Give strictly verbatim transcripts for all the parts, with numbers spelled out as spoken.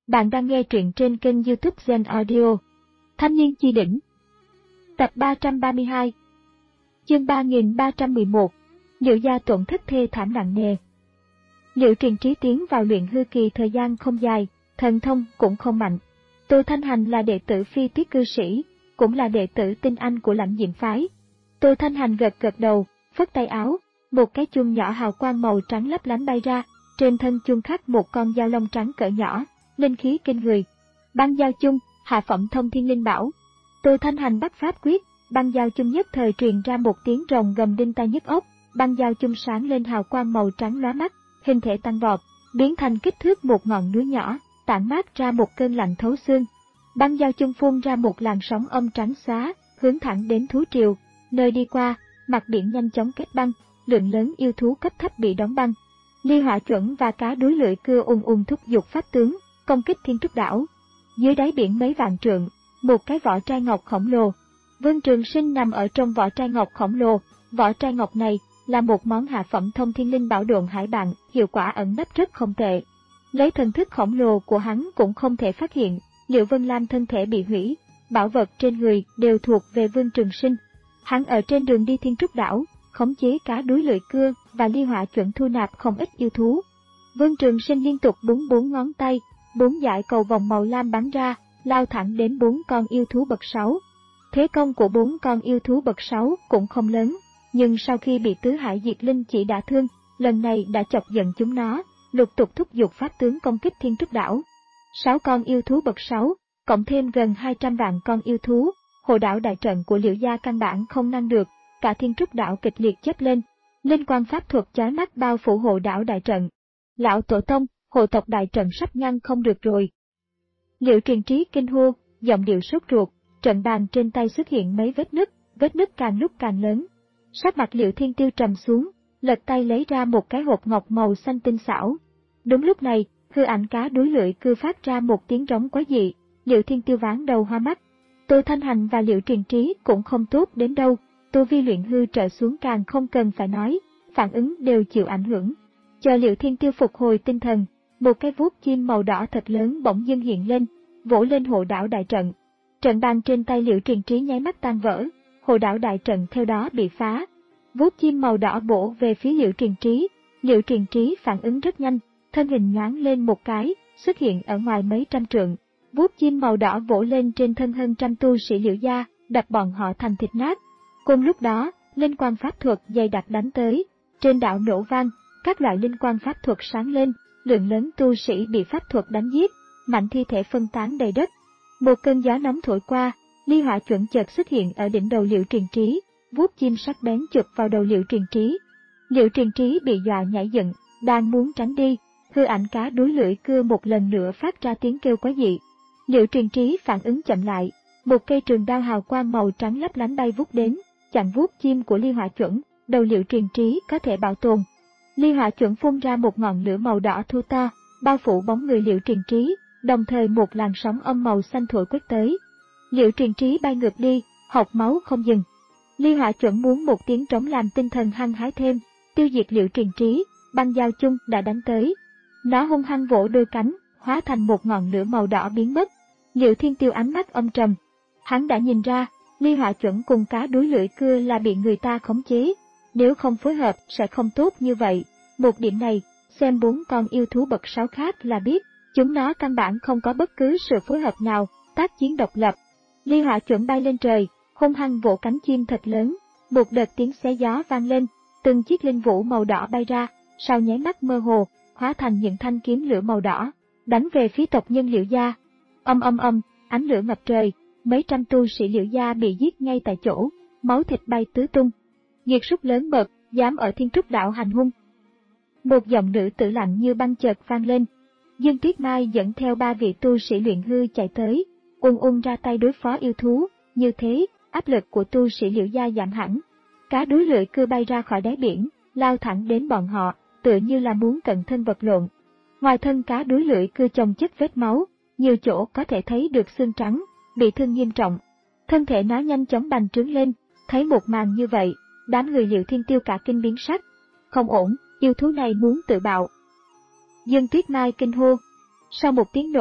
Bạn đang nghe truyện trên kênh YouTube Zen Audio. Thanh niên chi đỉnh. Tập ba trăm ba mươi hai. Chương ba nghìn ba trăm mười một. Liệu gia tổn thất thê thảm nặng nề. Liệu Truyền Trí tiến vào luyện hư kỳ thời gian không dài, thần thông cũng không mạnh. Tô Thanh Hành là đệ tử phi tiết cư sĩ, cũng là đệ tử tinh anh của Lãnh Diệm phái. Tô Thanh Hành gật gật đầu, phất tay áo, một cái chuông nhỏ hào quang màu trắng lấp lánh bay ra, trên thân chuông khắc một con dao lông trắng cỡ nhỏ, linh khí kinh người. Băng giao chung, hạ phẩm thông thiên linh bảo. Tô Thanh Hành bắt pháp quyết, băng giao chung nhất thời truyền ra một tiếng rồng gầm đinh tai nhức óc, băng giao chung sáng lên hào quang màu trắng lóa mắt, hình thể tăng vọt, biến thành kích thước một ngọn núi nhỏ, tản mát ra một cơn lạnh thấu xương. Băng giao chung phun ra một làn sóng âm trắng xóa, hướng thẳng đến thú triều, nơi đi qua, mặt biển nhanh chóng kết băng, lượng lớn yêu thú cấp thấp bị đóng băng. Ly Hỏa Chuẩn và cá đuối lưỡi cưa ùng ùng thúc giục pháp tướng, công kích Thiên Trúc đảo. Dưới đáy biển mấy vạn trượng, một cái vỏ trai ngọc khổng lồ. Vương Trường Sinh nằm ở trong vỏ trai ngọc khổng lồ, vỏ trai ngọc này là một món hạ phẩm thông thiên linh bảo độn hải bạn, hiệu quả ẩn nấp rất không tệ. Lấy thần thức khổng lồ của hắn cũng không thể phát hiện, Liệu Vân Lam thân thể bị hủy, bảo vật trên người đều thuộc về Vương Trường Sinh. Hắn ở trên đường đi Thiên Trúc đảo, khống chế cá đuối lưỡi cưa và Ly Hỏa Chuẩn thu nạp không ít yêu thú. Vương Trường Sinh liên tục búng bốn ngón tay, bốn dải cầu vòng màu lam bắn ra, lao thẳng đến bốn con yêu thú bậc sáu. Thế công của bốn con yêu thú bậc sáu cũng không lớn, nhưng sau khi bị tứ hải diệt linh chỉ đả thương, lần này đã chọc giận chúng nó, lục tục thúc giục pháp tướng công kích Thiên Trúc đảo. Sáu con yêu thú bậc sáu, cộng thêm gần hai trăm vạn con yêu thú, hộ đảo đại trận của Liễu gia căn bản không ngăn được, cả Thiên Trúc đảo kịch liệt chớp lên, linh quang pháp thuật chói mắt bao phủ hộ đảo đại trận. Lão tổ tông, hộ tộc đại trận sắp ngăn không được rồi. Liệu Truyền Trí kinh hô, giọng điệu sốt ruột, trận bàn trên tay xuất hiện mấy vết nứt, vết nứt càng lúc càng lớn. Sắc mặt Liệu Thiên Tiêu trầm xuống, lật tay lấy ra một cái hộp ngọc màu xanh tinh xảo. Đúng lúc này, hư ảnh cá đuối lưỡi cưa phát ra một tiếng rống quái dị, Liệu Thiên Tiêu ván đầu hoa mắt. Tô Thanh Hành và Liệu Truyền Trí cũng không tốt đến đâu, tu vi luyện hư trở xuống càng không cần phải nói, phản ứng đều chịu ảnh hưởng. Chờ Liệu Thiên Tiêu phục hồi tinh thần, một cái vuốt chim màu đỏ thật lớn bỗng dưng hiện lên, vỗ lên hộ đảo đại trận. Trận bàn trên tay Liệu Truyền Trí nháy mắt tan vỡ, hộ đảo đại trận theo đó bị phá. Vuốt chim màu đỏ bổ về phía Liệu Truyền Trí, Liệu Truyền Trí phản ứng rất nhanh, thân hình nhoáng lên một cái, xuất hiện ở ngoài mấy trăm trượng. Vuốt chim màu đỏ vỗ lên trên thân hơn trăm tu sĩ Liễu gia, đập bọn họ thành thịt nát. Cùng lúc đó, linh quang pháp thuật dày đặc đánh tới, trên đảo nổ vang, các loại linh quang pháp thuật sáng lên, lượng lớn tu sĩ bị pháp thuật đánh giết, mạnh thi thể phân tán đầy đất. Một cơn gió nóng thổi qua, Ly Hỏa Chuẩn chợt xuất hiện ở đỉnh đầu Liệu Truyền Trí, vuốt chim sắc bén chụp vào đầu Liệu Truyền Trí. Liệu Truyền Trí bị dọa nhảy dựng, đang muốn tránh đi, hư ảnh cá đuối lưỡi cưa một lần nữa phát ra tiếng kêu quái dị. Liệu Truyền Trí phản ứng chậm lại, một cây trường đao hào quang màu trắng lấp lánh bay vút đến, chặn vuốt chim của Ly Hỏa Chuẩn, đầu Liệu Truyền Trí có thể bảo tồn. Ly Hỏa Chuẩn phun ra một ngọn lửa màu đỏ thu to, bao phủ bóng người Liệu Truyền Trí, đồng thời một làn sóng âm màu xanh thổi quét tới. Liệu Truyền Trí bay ngược đi, hộc máu không dừng. Ly Hỏa Chuẩn muốn một tiếng trống làm tinh thần hăng hái thêm, tiêu diệt Liệu Truyền Trí, băng giao chung đã đánh tới. Nó hung hăng vỗ đôi cánh, hóa thành một ngọn lửa màu đỏ biến mất. Liệu Thiên Tiêu ánh mắt âm trầm. Hắn đã nhìn ra, Ly Hỏa Chuẩn cùng cá đuối lưỡi cưa là bị người ta khống chế. Nếu không phối hợp sẽ không tốt như vậy. Một điểm này, xem bốn con yêu thú bậc sáu khác là biết, chúng nó căn bản không có bất cứ sự phối hợp nào, tác chiến độc lập. Ly Hỏa Chuẩn bay lên trời, hung hăng vỗ cánh chim thật lớn, một đợt tiếng xé gió vang lên, từng chiếc linh vũ màu đỏ bay ra, sau nháy mắt mơ hồ, hóa thành những thanh kiếm lửa màu đỏ, đánh về phía tộc nhân Liễu gia. Âm âm âm, ánh lửa ngập trời, mấy trăm tu sĩ Liễu gia bị giết ngay tại chỗ, máu thịt bay tứ tung. Nghiệt súc lớn mật, dám ở Thiên Trúc đảo hành hung. Một giọng nữ tử lạnh như băng chợt vang lên. Dương Tuyết Mai dẫn theo ba vị tu sĩ luyện hư chạy tới, ung ung ra tay đối phó yêu thú, như thế, áp lực của tu sĩ Liễu gia giảm hẳn. Cá đuối lưỡi cưa bay ra khỏi đáy biển, lao thẳng đến bọn họ, tựa như là muốn cận thân vật lộn. Ngoài thân cá đuối lưỡi cưa chồng chất vết máu, nhiều chỗ có thể thấy được xương trắng, bị thương nghiêm trọng. Thân thể nó nhanh chóng bành trướng lên, thấy một màn như vậy, đám người Liệu Thiên Tiêu cả kinh biến sắc. Không ổn, yêu thú này muốn tự bạo. Dương Tuyết Mai kinh hô. Sau một tiếng nổ,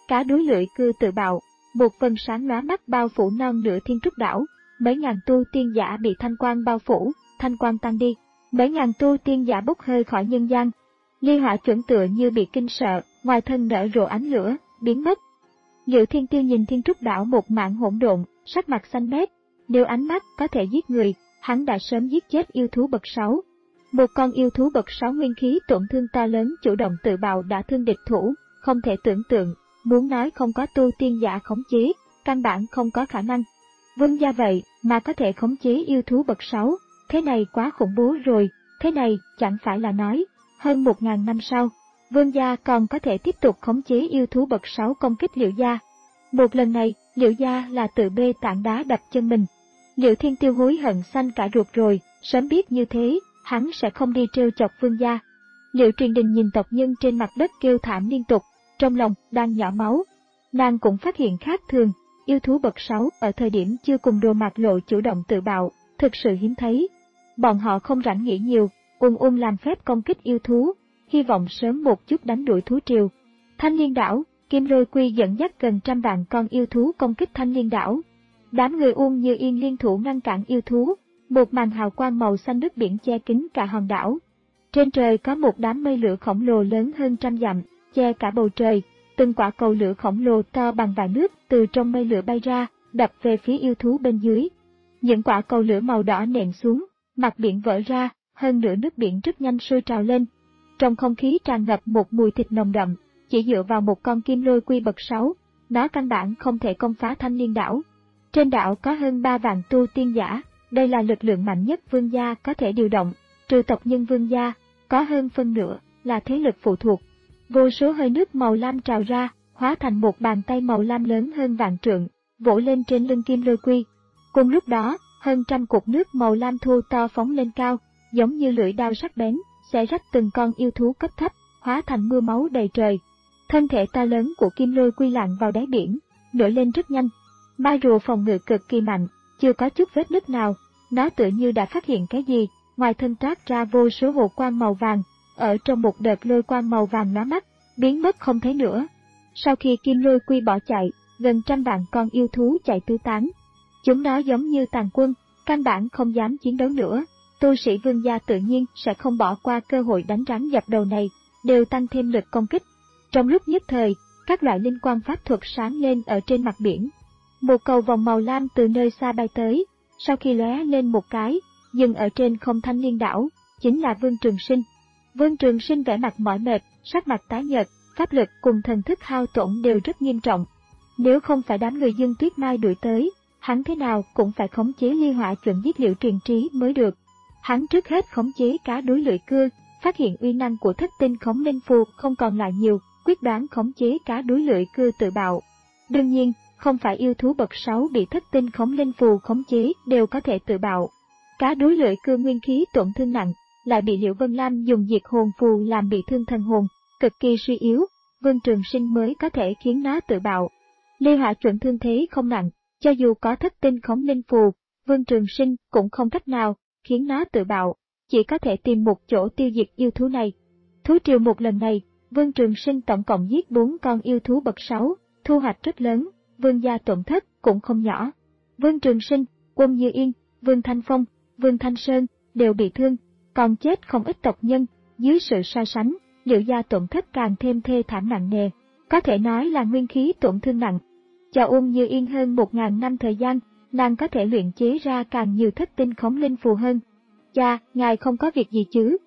cá đuối lưỡi cưa tự bạo, một phần sáng lóa mắt bao phủ non nửa Thiên Trúc đảo, mấy ngàn tu tiên giả bị thanh quang bao phủ, thanh quang tan đi, mấy ngàn tu tiên giả bốc hơi khỏi nhân gian. Ly Hỏa chuẩn tựa như bị kinh sợ, ngoài thân nở rộ ánh lửa, biến mất. Liễu Thiên Tiêu nhìn Thiên Trúc đảo một mảng hỗn độn, sắc mặt xanh mét, nếu ánh mắt có thể giết người, hắn đã sớm giết chết yêu thú bậc sáu. Một con yêu thú bậc sáu nguyên khí tổn thương to lớn chủ động tự bạo đã thương địch thủ, không thể tưởng tượng, muốn nói không có tu tiên giả khống chế, căn bản không có khả năng. Vương gia vậy mà có thể khống chế yêu thú bậc sáu, thế này quá khủng bố rồi, thế này chẳng phải là nói, hơn một ngàn năm sau, Vương gia còn có thể tiếp tục khống chế yêu thú bậc sáu công kích Liễu gia. Một lần này, Liễu gia là tự bê tảng đá đập chân mình. Liễu Thiên Tiêu hối hận xanh cả ruột rồi, sớm biết như thế, hắn sẽ không đi trêu chọc Vương gia. Liễu Truyền Đình nhìn tộc nhân trên mặt đất kêu thảm liên tục, trong lòng đang nhỏ máu. Nàng cũng phát hiện khác thường, yêu thú bậc sáu ở thời điểm chưa cùng Đồ Mạc Lộ chủ động tự bạo, thực sự hiếm thấy. Bọn họ không rảnh nghĩ nhiều, ung ung làm phép công kích yêu thú, hy vọng sớm một chút đánh đuổi thú triều. Thanh Liên đảo, Kim Lôi Quy dẫn dắt gần trăm vạn con yêu thú công kích Thanh Liên đảo. Đám người Uông Như Yên liên thủ ngăn cản yêu thú, một màn hào quang màu xanh nước biển che kín cả hòn đảo. Trên trời có một đám mây lửa khổng lồ lớn hơn trăm dặm, che cả bầu trời, từng quả cầu lửa khổng lồ to bằng vài nước từ trong mây lửa bay ra, đập về phía yêu thú bên dưới. Những quả cầu lửa màu đỏ nện xuống, mặt biển vỡ ra, hơn nửa nước biển rất nhanh sôi trào lên. Trong không khí tràn ngập một mùi thịt nồng đậm, chỉ dựa vào một con Kim Lôi Quy bậc sáu, nó căn bản không thể công phá Thanh Liên đảo. Trên đảo có hơn ba vạn tu tiên giả, đây là lực lượng mạnh nhất Vương gia có thể điều động, trừ tộc nhân Vương gia, có hơn phân nửa là thế lực phụ thuộc. Vô số hơi nước màu lam trào ra, hóa thành một bàn tay màu lam lớn hơn vạn trượng, vỗ lên trên lưng Kim Lôi Quy. Cùng lúc đó, hơn trăm cục nước màu lam thô to phóng lên cao, giống như lưỡi dao sắc bén, xé rách từng con yêu thú cấp thấp, hóa thành mưa máu đầy trời. Thân thể to lớn của Kim Lôi Quy lặn vào đáy biển, nổi lên rất nhanh. Ma rùa phòng ngự cực kỳ mạnh, chưa có chút vết nứt nào, nó tựa như đã phát hiện cái gì, ngoài thân toát ra vô số hồ quang màu vàng, ở trong một đợt lôi quang màu vàng lóa mắt, biến mất không thấy nữa. Sau khi Kim Lôi Quy bỏ chạy, gần trăm vạn con yêu thú chạy tứ tán. Chúng nó giống như tàn quân, căn bản không dám chiến đấu nữa. Tu sĩ Vương gia tự nhiên sẽ không bỏ qua cơ hội đánh rắn dập đầu này, đều tăng thêm lực công kích. Trong lúc nhất thời, các loại linh quang pháp thuật sáng lên ở trên mặt biển. Một cầu vòng màu lam từ nơi xa bay tới, sau khi lóe lên một cái, dừng ở trên không Thanh Liên đảo, chính là Vương Trường Sinh. Vương Trường Sinh vẻ mặt mỏi mệt, sắc mặt tái nhợt, pháp lực cùng thần thức hao tổn đều rất nghiêm trọng. Nếu không phải đám người Dương Tuyết Mai đuổi tới, hắn thế nào cũng phải khống chế Ly Hỏa chuẩn giết Liễu Truyền Trí mới được. Hắn trước hết khống chế cá đuối lưỡi cưa, phát hiện uy năng của thất tinh khống linh phù không còn lại nhiều, quyết đoán khống chế cá đuối lưỡi cưa tự bạo. Đương nhiên, không phải yêu thú bậc sáu bị thất tinh khống linh phù khống chế đều có thể tự bạo. Cá đuối lưỡi cưa nguyên khí tổn thương nặng, lại bị Liễu Vân Lam dùng diệt hồn phù làm bị thương thần hồn, cực kỳ suy yếu, Vương Trường Sinh mới có thể khiến nó tự bạo. Ly Hỏa chuẩn thương thế không nặng, cho dù có thất tinh khống linh phù, Vương Trường Sinh cũng không cách nào khiến nó tự bạo, chỉ có thể tìm một chỗ tiêu diệt yêu thú này. Thú triều một lần này, Vương Trường Sinh tổng cộng giết bốn con yêu thú bậc sáu, thu hoạch rất lớn, Vương gia tổn thất cũng không nhỏ. Vương Trường Sinh, Quân Như Yên, Vương Thanh Phong, Vương Thanh Sơn đều bị thương, còn chết không ít tộc nhân, dưới sự so sánh, Liễu gia tổn thất càng thêm thê thảm nặng nề, có thể nói là nguyên khí tổn thương nặng. Cho Uông Như Yên hơn một ngàn năm thời gian, nàng có thể luyện chế ra càng nhiều thất tinh khống linh phù hơn. Cha, ngài không có việc gì chứ?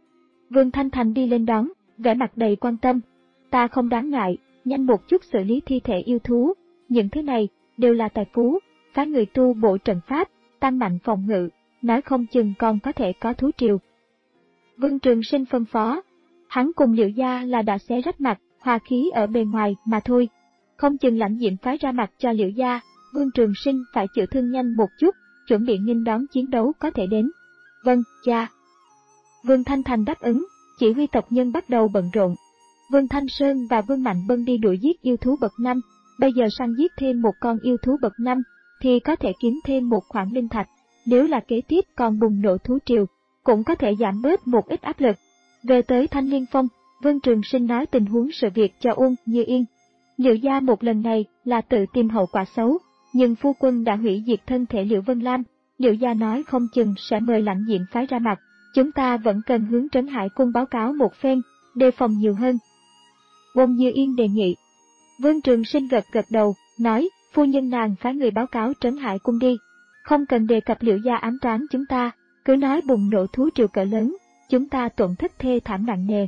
Vương Thanh Thành đi lên đón, vẻ mặt đầy quan tâm. Ta không đáng ngại, nhanh một chút xử lý thi thể yêu thú, những thứ này đều là tài phú, phái người tu bộ trận pháp, tăng mạnh phòng ngự, nói không chừng còn có thể có thú triều. Vương Trường Sinh phân phó, hắn cùng Liễu gia là đã xé rách mặt, hòa khí ở bề ngoài mà thôi, không chừng Lãnh Diễm phái ra mặt cho Liễu gia, Vương Trường Sinh phải chữa thương nhanh một chút, chuẩn bị nghênh đón chiến đấu có thể đến. Vâng, cha. Vương Thanh Thành đáp ứng, chỉ huy tộc nhân bắt đầu bận rộn. Vương Thanh Sơn và Vương Mạnh Bân đi đuổi giết yêu thú bậc năm, bây giờ săn giết thêm một con yêu thú bậc năm, thì có thể kiếm thêm một khoản linh thạch, nếu là kế tiếp còn bùng nổ thú triều, cũng có thể giảm bớt một ít áp lực. Về tới Thanh Liên Phong, Vương Trường Sinh nói tình huống sự việc cho Uông Như Yên. Liệu gia một lần này là tự tìm hậu quả xấu, nhưng phu quân đã hủy diệt thân thể Liệu Vân Lam, Liệu gia nói không chừng sẽ mời Lãnh Diệm phái ra mặt, chúng ta vẫn cần hướng Trấn Hải Cung báo cáo một phen, đề phòng nhiều hơn. Bông Như Yên đề nghị. Vương Trường Sinh gật gật đầu, nói, phu nhân nàng phái người báo cáo Trấn Hải Cung đi, không cần đề cập Liệu gia ám toán chúng ta, cứ nói bùng nổ thú triều cỡ lớn, chúng ta tổn thất thê thảm nặng nề.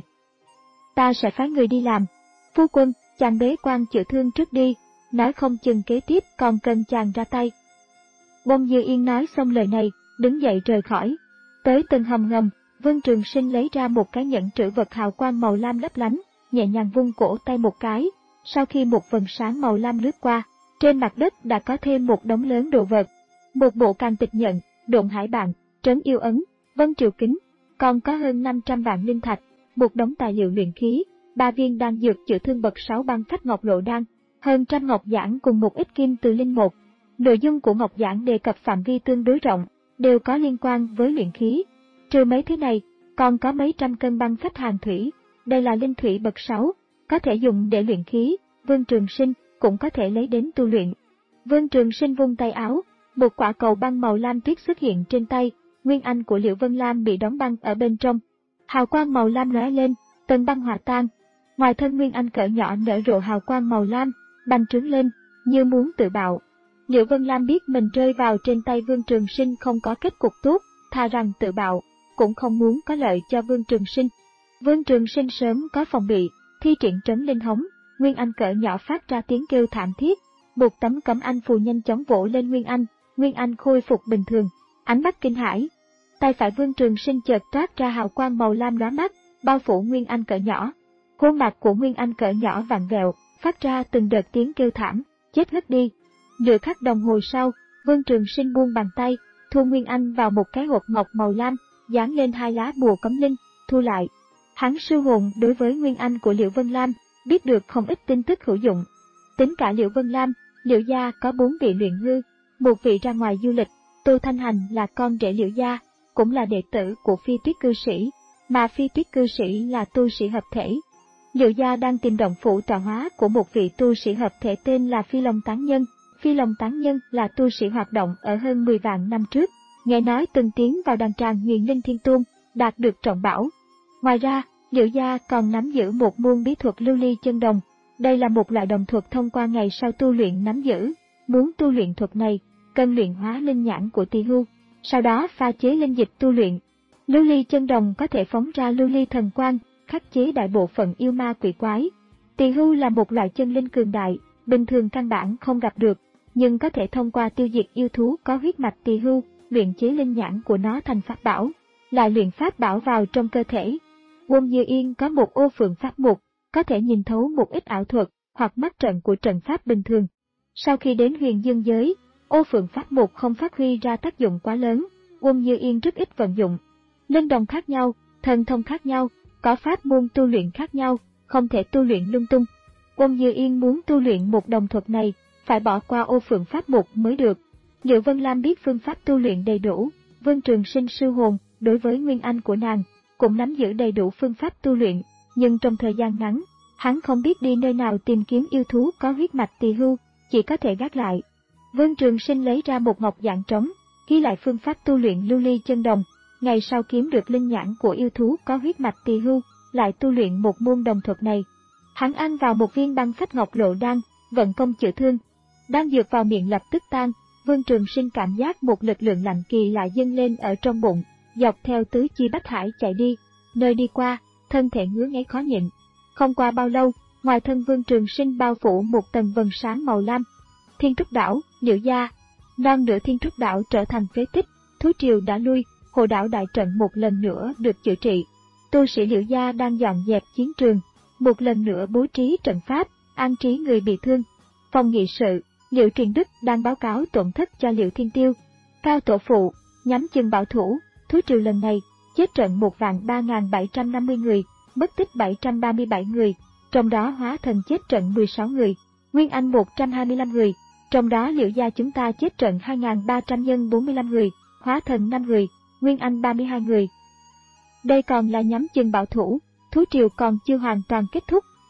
Ta sẽ phái người đi làm. Phu quân, chàng bế quan chữa thương trước đi, nói không chừng kế tiếp còn cần chàng ra tay. Bông Như Yên nói xong lời này, đứng dậy rời khỏi. Tới từng hầm ngầm, Vương Trường Sinh lấy ra một cái nhẫn trữ vật hào quang màu lam lấp lánh, nhẹ nhàng vung cổ tay một cái, sau khi một vầng sáng màu lam lướt qua, trên mặt đất đã có thêm một đống lớn đồ vật. Một bộ càng tịch nhận, độn hải bạn, trấn yêu ấn, vân triều kính, còn có hơn năm trăm vạn linh thạch, một đống tài liệu luyện khí, ba viên đan dược chữa thương bậc sáu băng phách ngọc lộ đan, hơn trăm ngọc giản cùng một ít kim từ linh một. Nội dung của ngọc giản đề cập phạm vi tương đối rộng, đều có liên quan với luyện khí. Trừ mấy thứ này, còn có mấy trăm cân băng phách hàn thủy, đây là linh thủy bậc sáu, có thể dùng để luyện khí, Vương Trường Sinh cũng có thể lấy đến tu luyện. Vương Trường Sinh vung tay áo, một quả cầu băng màu lam tuyết xuất hiện trên tay, nguyên anh của Liệu Vân Lam bị đóng băng ở bên trong. Hào quang màu lam lóe lên, tầng băng hòa tan. Ngoài thân nguyên anh cỡ nhỏ nở rộ hào quang màu lam, bành trướng lên, như muốn tự bạo. Liệu Vân Lam biết mình rơi vào trên tay Vương Trường Sinh không có kết cục tốt, thà rằng tự bạo, cũng không muốn có lợi cho Vương Trường Sinh. Vương Trường Sinh sớm có phòng bị, thi triển trấn linh hống, nguyên anh cỡ nhỏ phát ra tiếng kêu thảm thiết, một tấm cấm anh phù nhanh chóng vỗ lên nguyên anh, nguyên anh khôi phục bình thường. Ánh mắt kinh hãi, tay phải Vương Trường Sinh chợt toát ra hào quang màu lam lóa mắt, bao phủ nguyên anh cỡ nhỏ. Khuôn mặt của nguyên anh cỡ nhỏ vặn vẹo, phát ra từng đợt tiếng kêu thảm, chết ngất đi. Nửa khắc đồng hồ sau, Vương Trường Sinh buông bàn tay, thu nguyên anh vào một cái hộp ngọc màu lam, dán lên hai lá bùa cấm linh, thu lại. Hắn sư hồn đối với nguyên anh của Liệu Vân Lam, biết được không ít tin tức hữu dụng. Tính cả Liệu Vân Lam, Liệu gia có bốn vị luyện hư, một vị ra ngoài du lịch, Tô Thanh Hành là con rể Liệu gia, cũng là đệ tử của Phi Tuyết cư sĩ, mà Phi Tuyết cư sĩ là tu sĩ hợp thể. Liệu gia đang tìm động phủ tọa hóa của một vị tu sĩ hợp thể tên là Phi Long Tán Nhân. Phi Long Tán Nhân là tu sĩ hoạt động ở hơn mười vạn năm trước, nghe nói từng tiến vào đàn tràng Huyền Linh Thiên Tôn, đạt được trọng bảo. Ngoài ra, Liệu gia còn nắm giữ một môn bí thuật lưu ly chân đồng. Đây là một loại đồng thuật thông qua ngày sau tu luyện nắm giữ. Muốn tu luyện thuật này, cần luyện hóa linh nhãn của tỳ hưu, sau đó pha chế linh dịch tu luyện. Lưu ly chân đồng có thể phóng ra lưu ly thần quang, khắc chế đại bộ phận yêu ma quỷ quái. Tỳ hưu là một loại chân linh cường đại, bình thường căn bản không gặp được, nhưng có thể thông qua tiêu diệt yêu thú có huyết mạch tỳ hưu, luyện chế linh nhãn của nó thành pháp bảo, lại luyện pháp bảo vào trong cơ thể. Quân Như Yên có một ô phượng pháp mục, có thể nhìn thấu một ít ảo thuật hoặc mắt trận của trận pháp bình thường. Sau khi đến huyền dương giới, ô phượng pháp mục không phát huy ra tác dụng quá lớn, Quân Như Yên rất ít vận dụng. Linh đồng khác nhau, thần thông khác nhau, có pháp môn tu luyện khác nhau, không thể tu luyện lung tung. Quân Như Yên muốn tu luyện một đồng thuật này, phải bỏ qua ô phượng pháp mục mới được. Liệu Vân Lam biết phương pháp tu luyện đầy đủ, Vương Trường Sinh sư hồn đối với nguyên anh của nàng cũng nắm giữ đầy đủ phương pháp tu luyện, nhưng trong thời gian ngắn, hắn không biết đi nơi nào tìm kiếm yêu thú có huyết mạch tỳ hưu, chỉ có thể gác lại. Vương Trường Sinh lấy ra một ngọc giản trống, ghi lại phương pháp tu luyện lưu ly chân đồng, ngày sau kiếm được linh nhãn của yêu thú có huyết mạch tỳ hưu, lại tu luyện một môn đồng thuật này. Hắn ăn vào một viên băng phách ngọc lộ đan, vận công chữa thương. Đan dược vào miệng lập tức tan, Vương Trường Sinh cảm giác một lực lượng lạnh kỳ lạ dâng lên ở trong bụng, dọc theo tứ chi bách hải chạy đi, nơi đi qua, thân thể ngứa ngáy khó nhịn. Không qua bao lâu, ngoài thân Vương Trường Sinh bao phủ một tầng vầng sáng màu lam. Thiên Trúc Đảo, Liễu gia, non nửa Thiên Trúc Đảo trở thành phế tích, thú triều đã lui, Hồ Đảo đại trận một lần nữa được chữa trị. Tu sĩ Liễu gia đang dọn dẹp chiến trường, một lần nữa bố trí trận pháp, an trí người bị thương. Phòng nghị sự, Liễu Truyền Đức đang báo cáo tổn thất cho Liễu Thiên Tiêu. Cao tổ phụ, nhắm chừng bảo thủ, thú triều lần này, chết trận một vạn ba nghìn bảy trăm năm mươi người, mất tích bảy trăm ba mươi bảy người, trong đó hóa thần chết trận mười sáu người, nguyên anh một trăm hai mươi lăm người, trong đó Liễu gia chúng ta chết trận hai nghìn ba trăm nhân bốn mươi lăm người, hóa thần năm người, nguyên anh ba mươi hai người. Đây còn là nhắm chừng bảo thủ, thú triều còn chưa hoàn toàn kết thúc,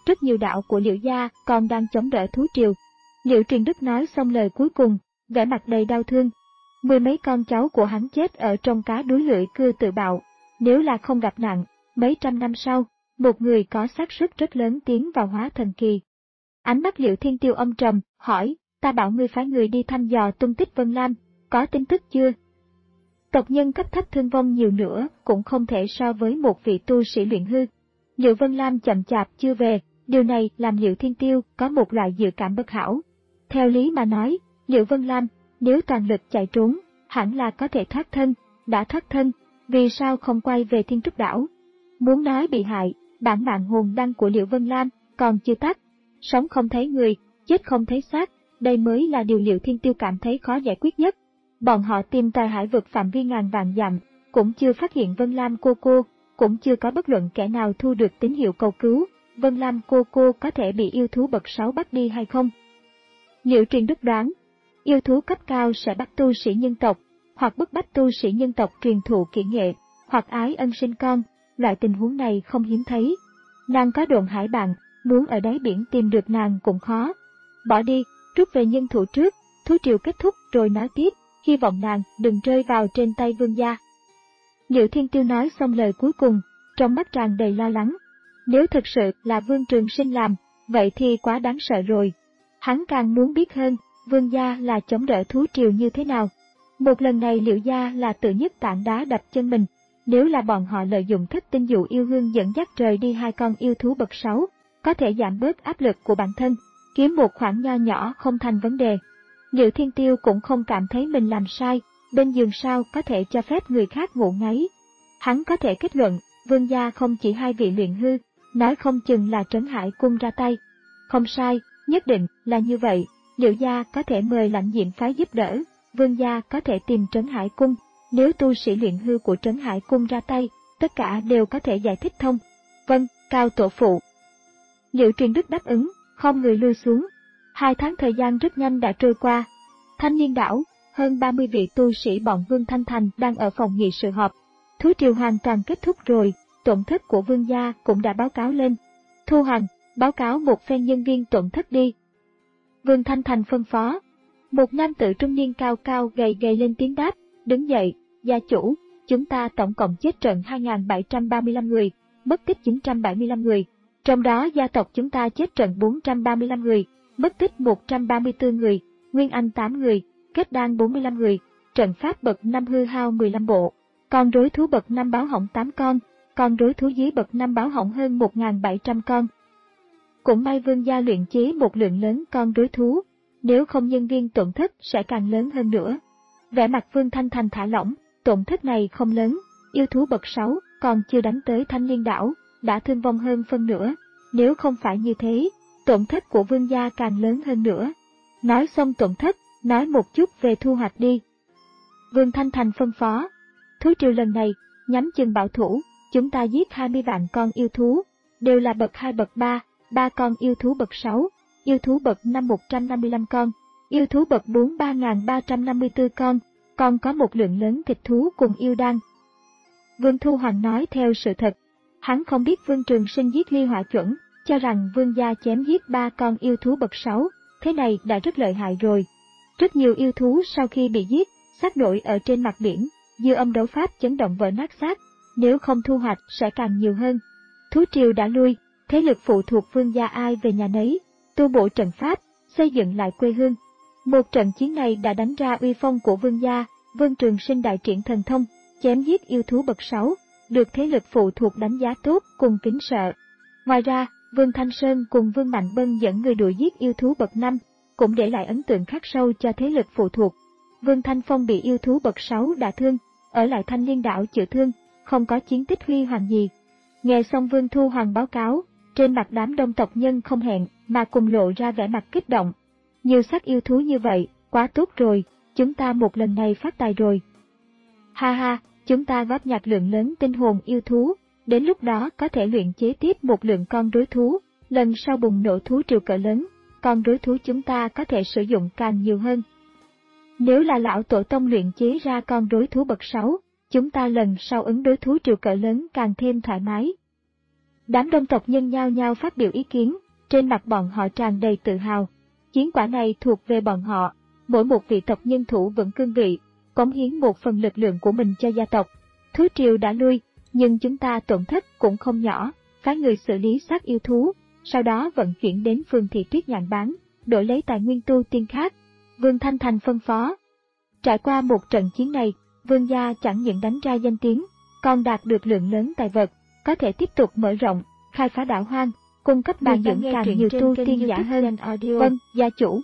rất nhiều đạo của Liễu gia còn đang chống đỡ thú triều. Liễu Truyền Đức nói xong lời cuối cùng, vẻ mặt đầy đau thương. Mười mấy con cháu của hắn chết ở trong cá đuối lưỡi cưa tự bạo, nếu là không gặp nạn, mấy trăm năm sau, một người có xác suất rất lớn tiến vào hóa thần kỳ. Ánh mắt Liễu Thiên Tiêu âm trầm, hỏi, ta bảo ngươi phái người đi thăm dò tung tích Vân Lam, có tin tức chưa? Tộc nhân cấp thấp thương vong nhiều nữa cũng không thể so với một vị tu sĩ luyện hư. Liễu Vân Lam chậm chạp chưa về, điều này làm Liễu Thiên Tiêu có một loại dự cảm bất hảo. Theo lý mà nói, Liễu Vân Lam, nếu toàn lực chạy trốn, hẳn là có thể thoát thân, đã thoát thân, vì sao không quay về Thiên Trúc Đảo? Muốn nói bị hại, bản mạng hồn đăng của Liễu Vân Lam còn chưa tắt, sống không thấy người, chết không thấy xác, đây mới là điều Liễu Thiên Tiêu cảm thấy khó giải quyết nhất. Bọn họ tìm tại hải vực phạm vi ngàn vạn dặm, cũng chưa phát hiện Vân Lam cô cô, cũng chưa có bất luận kẻ nào thu được tín hiệu cầu cứu. Vân Lam cô cô có thể bị yêu thú bậc sáu bắt đi hay không? Liễu Truyền Đức đoán, yêu thú cấp cao sẽ bắt tu sĩ nhân tộc, hoặc bức bách tu sĩ nhân tộc truyền thụ kỹ nghệ, hoặc ái ân sinh con, loại tình huống này không hiếm thấy. Nàng có đồn hải bạn, muốn ở đáy biển tìm được nàng cũng khó. Bỏ đi, rút về nhân thủ trước, thú triều kết thúc rồi nói tiếp, hy vọng nàng đừng rơi vào trên tay vương gia. Liễu Thiên Tiêu nói xong lời cuối cùng, trong mắt tràn đầy lo lắng. Nếu thực sự là Vương Trường Sinh làm, vậy thì quá đáng sợ rồi. Hắn càng muốn biết hơn, vương gia là chống đỡ thú triều như thế nào. Một lần này Liễu gia là tự nhất tảng đá đập chân mình. Nếu là bọn họ lợi dụng thất tinh dụ yêu hương dẫn dắt rời đi hai con yêu thú bậc sáu, có thể giảm bớt áp lực của bản thân, kiếm một khoản nho nhỏ không thành vấn đề. Liễu Thiên Tiêu cũng không cảm thấy mình làm sai, bên giường sao có thể cho phép người khác ngủ ngáy. Hắn có thể kết luận, vương gia không chỉ hai vị luyện hư, nói không chừng là Trấn Hải Cung ra tay. Không sai, nhất định là như vậy, Liễu gia có thể mời Lãnh Diệm phái giúp đỡ, vương gia có thể tìm Trấn Hải Cung, nếu tu sĩ luyện hư của Trấn Hải Cung ra tay, tất cả đều có thể giải thích thông. Vâng, cao tổ phụ. Liễu Truyền Đức đáp ứng, không người lui xuống. Hai tháng thời gian rất nhanh đã trôi qua. Thanh Niên Đảo, hơn ba mươi vị tu sĩ bọn Vương Thanh Thành đang ở phòng nghị sự họp. Thú triều hoàn toàn kết thúc rồi, tổn thất của vương gia cũng đã báo cáo lên. Thu Hằng, báo cáo một phen nhân viên tổn thất đi. Vương Thanh Thành phân phó. Một nam tử trung niên cao cao gầy gầy lên tiếng đáp, đứng dậy, gia chủ, chúng ta tổng cộng chết trận hai nghìn bảy trăm ba mươi lăm người, mất tích chín trăm bảy mươi lăm người. Trong đó gia tộc chúng ta chết trận bốn trăm ba mươi lăm người, mất tích một trăm ba mươi tư người, Nguyên Anh tám người, kết đan bốn mươi lăm người, trận pháp bậc năm hư hao mười lăm bộ, con rối thú bậc năm báo hỏng tám con, con rối thú dưới bậc năm báo hỏng hơn một nghìn bảy trăm con. Cũng may vương gia luyện chế một lượng lớn con rối thú, nếu không nhân viên tổn thất sẽ càng lớn hơn nữa. Vẻ mặt Vương Thanh Thành thả lỏng, tổn thất này không lớn, yêu thú bậc sáu còn chưa đánh tới Thanh Liên Đảo, đã thương vong hơn phân nửa, nếu không phải như thế, tổn thất của vương gia càng lớn hơn nữa. Nói xong tổn thất, nói một chút về thu hoạch đi. Vương Thanh Thành phân phó, thú triều lần này, nhắm chừng bảo thủ, chúng ta giết hai mươi vạn con yêu thú, đều là bậc hai bậc ba, ba con yêu thú bậc sáu, yêu thú bậc năm một trăm năm mươi lăm con, yêu thú bậc bốn ba nghìn ba trăm năm mươi tư con, còn có một lượng lớn thịt thú cùng yêu đan. Vương Thu Hoàng nói theo sự thật, hắn không biết Vương Trường Sinh giết Ly Hỏa Chuẩn, cho rằng vương gia chém giết ba con yêu thú bậc sáu, thế này đã rất lợi hại rồi. Rất nhiều yêu thú sau khi bị giết, xác nổi ở trên mặt biển, dư âm đấu pháp chấn động vỡ nát xác, nếu không thu hoạch sẽ càng nhiều hơn. Thú triều đã lui, thế lực phụ thuộc vương gia ai về nhà nấy, tu bổ trận pháp, xây dựng lại quê hương. Một trận chiến này đã đánh ra uy phong của vương gia, Vương Trường Sinh đại triển thần thông, chém giết yêu thú bậc sáu, được thế lực phụ thuộc đánh giá tốt cùng kính sợ. Ngoài ra, Vương Thanh Sơn cùng Vương Mạnh Bân dẫn người đuổi giết yêu thú bậc năm, cũng để lại ấn tượng khắc sâu cho thế lực phụ thuộc. Vương Thanh Phong bị yêu thú bậc sáu đả thương, ở lại Thanh Liên Đảo chữa thương, không có chiến tích huy hoàng gì. Nghe xong Vương Thu Hoàng báo cáo, trên mặt đám đông tộc nhân không hẹn mà cùng lộ ra vẻ mặt kích động. Nhiều xác yêu thú như vậy, quá tốt rồi, chúng ta một lần này phát tài rồi. Ha ha, chúng ta góp nhặt lượng lớn tinh hồn yêu thú, đến lúc đó có thể luyện chế tiếp một lượng con rối thú, lần sau bùng nổ thú triều cỡ lớn, con rối thú chúng ta có thể sử dụng càng nhiều hơn. Nếu là lão tổ tông luyện chế ra con rối thú bậc sáu, chúng ta lần sau ứng đối thú triều cỡ lớn càng thêm thoải mái. Đám đông tộc nhân nhao nhao phát biểu ý kiến, trên mặt bọn họ tràn đầy tự hào. Chiến quả này thuộc về bọn họ, mỗi một vị tộc nhân thủ vững cương vị, cống hiến một phần lực lượng của mình cho gia tộc. Thú triều đã lui, nhưng chúng ta tổn thất cũng không nhỏ, phái người xử lý xác yêu thú, sau đó vận chuyển đến Phường Thị Tuyết Nhạn bán, đổi lấy tài nguyên tu tiên khác. Vương Thanh Thành phân phó. Trải qua một trận chiến này, Vương gia chẳng những đánh ra danh tiếng, còn đạt được lượng lớn tài vật, có thể tiếp tục mở rộng, khai phá đảo hoang, cung cấp bồi dưỡng càng nhiều tu tiên giả hơn. Vâng, gia chủ.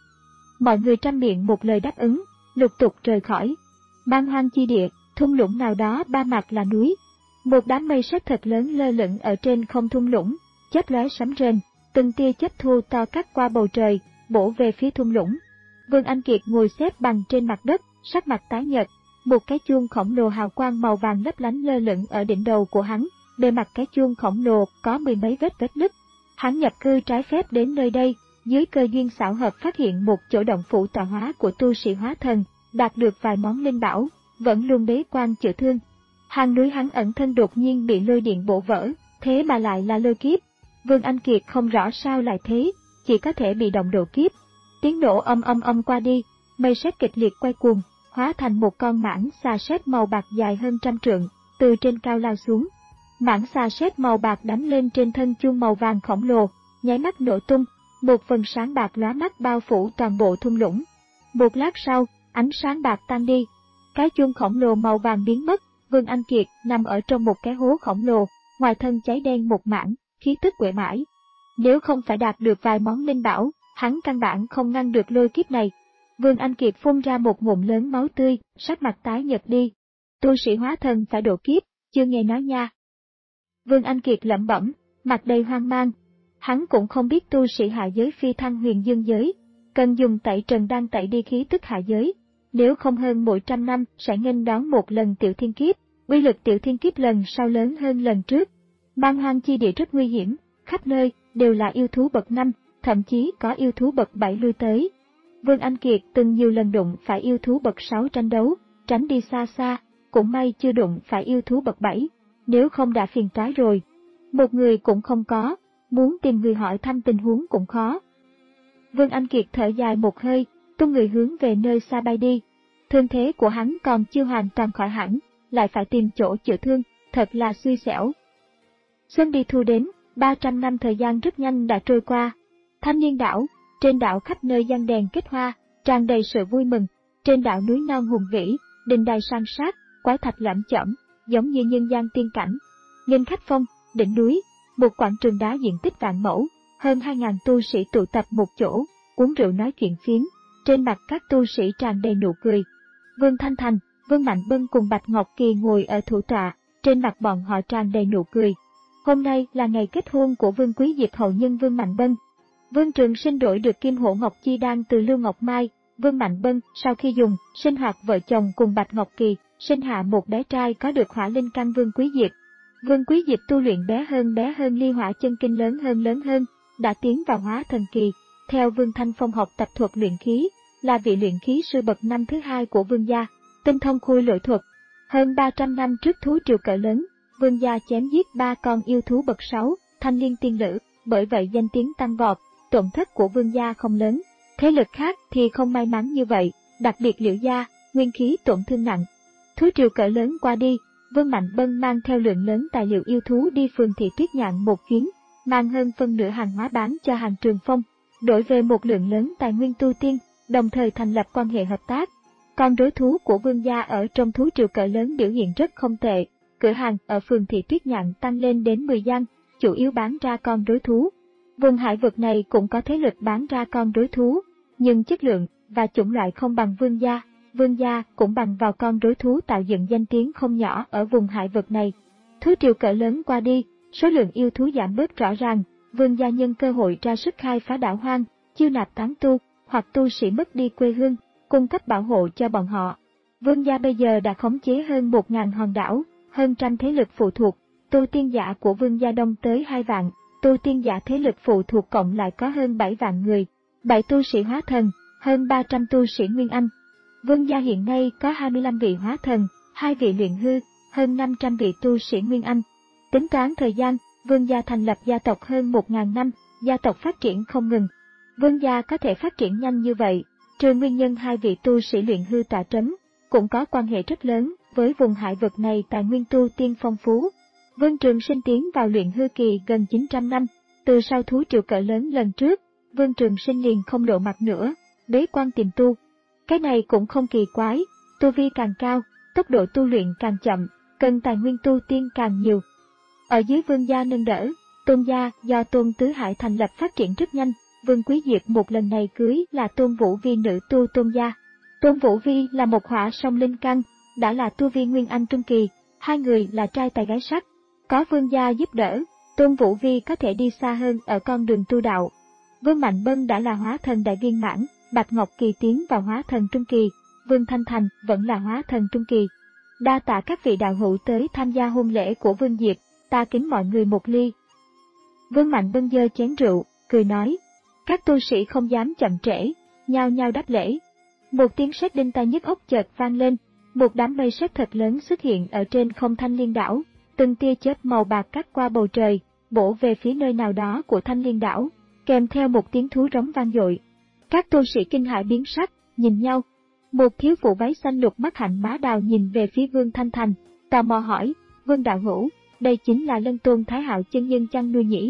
Mọi người trăm miệng một lời đáp ứng, lục tục rời khỏi. Man hoang chi địa, thung lũng nào đó ba mặt là núi. Một đám mây sét thật lớn lơ lửng ở trên không thung lũng, chớp lóe sấm rền, từng tia chớp thu to cắt qua bầu trời, bổ về phía thung lũng. Vương Anh Kiệt ngồi xếp bằng trên mặt đất, sắc mặt tái nhợt. Một cái chuông khổng lồ hào quang màu vàng lấp lánh lơ lửng ở đỉnh đầu của hắn, bề mặt cái chuông khổng lồ có mười mấy vết vết nứt. Hắn nhập cư trái phép đến nơi đây, dưới cơ duyên xảo hợp phát hiện một chỗ động phủ tọa hóa của tu sĩ hóa thần, đạt được vài món linh bảo, vẫn luôn bế quan chữa thương. Hang núi hắn ẩn thân đột nhiên bị lôi điện bổ vỡ, thế mà lại là lôi kiếp. Vương Anh Kiệt không rõ sao lại thế, chỉ có thể bị động độ kiếp. Tiếng nổ âm âm âm qua đi, mây sét kịch liệt quay cuồng, hóa thành một con mãng xà sét màu bạc dài hơn trăm trượng, từ trên cao lao xuống. Mãng xà sét màu bạc đánh lên trên thân chuông màu vàng khổng lồ, nháy mắt nổ tung, một phần sáng bạc lóa mắt bao phủ toàn bộ thung lũng. Một lát sau, ánh sáng bạc tan đi, cái chuông khổng lồ màu vàng biến mất. Vương Anh Kiệt nằm ở trong một cái hố khổng lồ, ngoài thân cháy đen một mảng, khí tức uể mãi. Nếu không phải đạt được vài món linh bảo, hắn căn bản không ngăn được lôi kiếp này. Vương Anh Kiệt phun ra một ngụm lớn máu tươi, sắc mặt tái nhợt đi. Tu sĩ hóa thần phải độ kiếp, chưa nghe nói nha. Vương Anh Kiệt lẩm bẩm, mặt đầy hoang mang. Hắn cũng không biết tu sĩ hạ giới phi thăng huyền dương giới, cần dùng tẩy trần đan tẩy đi khí tức hạ giới. Nếu không hơn mỗi trăm năm sẽ nghênh đón một lần tiểu thiên kiếp, uy lực tiểu thiên kiếp lần sau lớn hơn lần trước. Man hoang chi địa rất nguy hiểm, khắp nơi đều là yêu thú bậc năm, thậm chí có yêu thú bậc bảy lui tới. Vương Anh Kiệt từng nhiều lần đụng phải yêu thú bậc sáu tranh đấu, tránh đi xa xa, cũng may chưa đụng phải yêu thú bậc bảy, nếu không đã phiền toái rồi. Một người cũng không có, muốn tìm người hỏi thăm tình huống cũng khó. Vương Anh Kiệt thở dài một hơi, tung người hướng về nơi xa bay đi. Thương thế của hắn còn chưa hoàn toàn khỏi hẳn, lại phải tìm chỗ chữa thương, thật là xui xẻo. Xuân đi thu đến, ba trăm năm thời gian rất nhanh đã trôi qua. Thanh Niên đảo, trên đảo khắp nơi giăng đèn kết hoa, tràn đầy sự vui mừng. Trên đảo núi non hùng vĩ, đình đài san sát, quái thạch lởm chởm, giống như nhân gian tiên cảnh. Nghìn khách phong, đỉnh núi, một quảng trường đá diện tích vạn mẫu, hơn hai ngàn tu sĩ tụ tập một chỗ, uống rượu nói chuyện phiếm. Trên mặt các tu sĩ tràn đầy nụ cười. Vương Thanh Thành, Vương Mạnh Bân cùng Bạch Ngọc Kỳ ngồi ở thủ tọa, trên mặt bọn họ tràn đầy nụ cười. Hôm nay là ngày kết hôn của Vương Quý Diệp hậu nhân Vương Mạnh Bân. Vương Trường Sinh đổi được Kim Hổ Ngọc Chi Đan từ Lưu Ngọc Mai. Vương Mạnh Bân sau khi dùng, sinh hoạt vợ chồng cùng Bạch Ngọc Kỳ, sinh hạ một bé trai có được hỏa linh căn Vương Quý Diệp. Vương Quý Diệp tu luyện bé hơn bé hơn, ly hỏa chân kinh lớn hơn lớn hơn, đã tiến vào hóa thần kỳ. Theo Vương Thanh Phong học tập thuật luyện khí, là vị luyện khí sư bậc năm thứ hai của Vương gia, tinh thông khôi lỗi thuật. Hơn ba trăm năm trước thú triều cỡ lớn, Vương gia chém giết ba con yêu thú bậc sáu, thanh liên tiên lữ, bởi vậy danh tiếng tăng vọt, tổn thất của Vương gia không lớn. Thế lực khác thì không may mắn như vậy, đặc biệt Liễu gia, nguyên khí tổn thương nặng. Thú triều cỡ lớn qua đi, Vương Mạnh Bân mang theo lượng lớn tài liệu yêu thú đi Phường Thị Tuyết Nhạn một chuyến, mang hơn phân nửa hàng hóa bán cho hàng Trường Phong, đổi về một lượng lớn tài nguyên tu tiên, đồng thời thành lập quan hệ hợp tác. Con rối thú của Vương gia ở trong thú triều cỡ lớn biểu hiện rất không tệ, cửa hàng ở Phường Thị Tuyết Nhạn tăng lên đến mười gian, chủ yếu bán ra con rối thú. Vùng hải vực này cũng có thế lực bán ra con rối thú, nhưng chất lượng và chủng loại không bằng Vương gia. Vương gia cũng bằng vào con rối thú tạo dựng danh tiếng không nhỏ ở vùng hải vực này. Thú triều cỡ lớn qua đi, số lượng yêu thú giảm bớt rõ ràng, Vương gia nhân cơ hội ra sức khai phá đảo hoang, chiêu nạp tán tu hoặc tu sĩ mất đi quê hương, cung cấp bảo hộ cho bọn họ. Vương gia bây giờ đã khống chế hơn một ngàn hòn đảo, hơn trăm thế lực phụ thuộc, tu tiên giả của Vương gia đông tới hai vạn, tu tiên giả thế lực phụ thuộc cộng lại có hơn bảy vạn người, bảy tu sĩ hóa thần, hơn ba trăm tu sĩ nguyên anh. Vương gia hiện nay có hai mươi lăm vị hóa thần, hai vị luyện hư, hơn năm trăm vị tu sĩ nguyên anh. Tính toán thời gian, Vương gia thành lập gia tộc hơn một nghìn năm, gia tộc phát triển không ngừng. Vương gia có thể phát triển nhanh như vậy, trừ nguyên nhân hai vị tu sĩ luyện hư tọa trấn, cũng có quan hệ rất lớn với vùng hải vực này tài nguyên tu tiên phong phú. Vương Trường Sinh tiến vào luyện hư kỳ gần chín trăm năm, từ sau thú triệu cỡ lớn lần trước, Vương Trường Sinh liền không lộ mặt nữa, bế quan tìm tu. Cái này cũng không kỳ quái, tu vi càng cao, tốc độ tu luyện càng chậm, cần tài nguyên tu tiên càng nhiều. Ở dưới Vương gia nâng đỡ, Tôn gia do Tôn Tứ Hải thành lập phát triển rất nhanh. Vương Quý Diệt một lần này cưới là Tôn Vũ Vi nữ tu Tôn gia. Tôn Vũ Vi là một hỏa song linh căn, đã là tu vi Nguyên Anh trung kỳ, hai người là trai tài gái sắc. Có Vương gia giúp đỡ, Tôn Vũ Vi có thể đi xa hơn ở con đường tu đạo. Vương Mạnh Bân đã là hóa thần đại viên mãn, Bạch Ngọc Kỳ tiến vào hóa thần trung kỳ, Vương Thanh Thành vẫn là hóa thần trung kỳ. Đa tạ các vị đạo hữu tới tham gia hôn lễ của Vương Diệp, ta kính mọi người một ly. Vương Mạnh Bân giơ chén rượu, cười nói. Các tu sĩ không dám chậm trễ, nhao nhao đáp lễ. Một tiếng sét đinh tai nhức óc chợt vang lên, một đám mây sét thật lớn xuất hiện ở trên không Thanh Liên đảo, từng tia chớp màu bạc cắt qua bầu trời, bổ về phía nơi nào đó của Thanh Liên đảo, kèm theo một tiếng thú rống vang dội. Các tu sĩ kinh hãi biến sắc, nhìn nhau. Một thiếu phụ váy xanh lục mắt hạnh má đào nhìn về phía Vương Thanh Thành, tò mò hỏi, Vương đạo hữu, đây chính là Lân Tôn Thái Hạo chân nhân chăng nuôi nhỉ?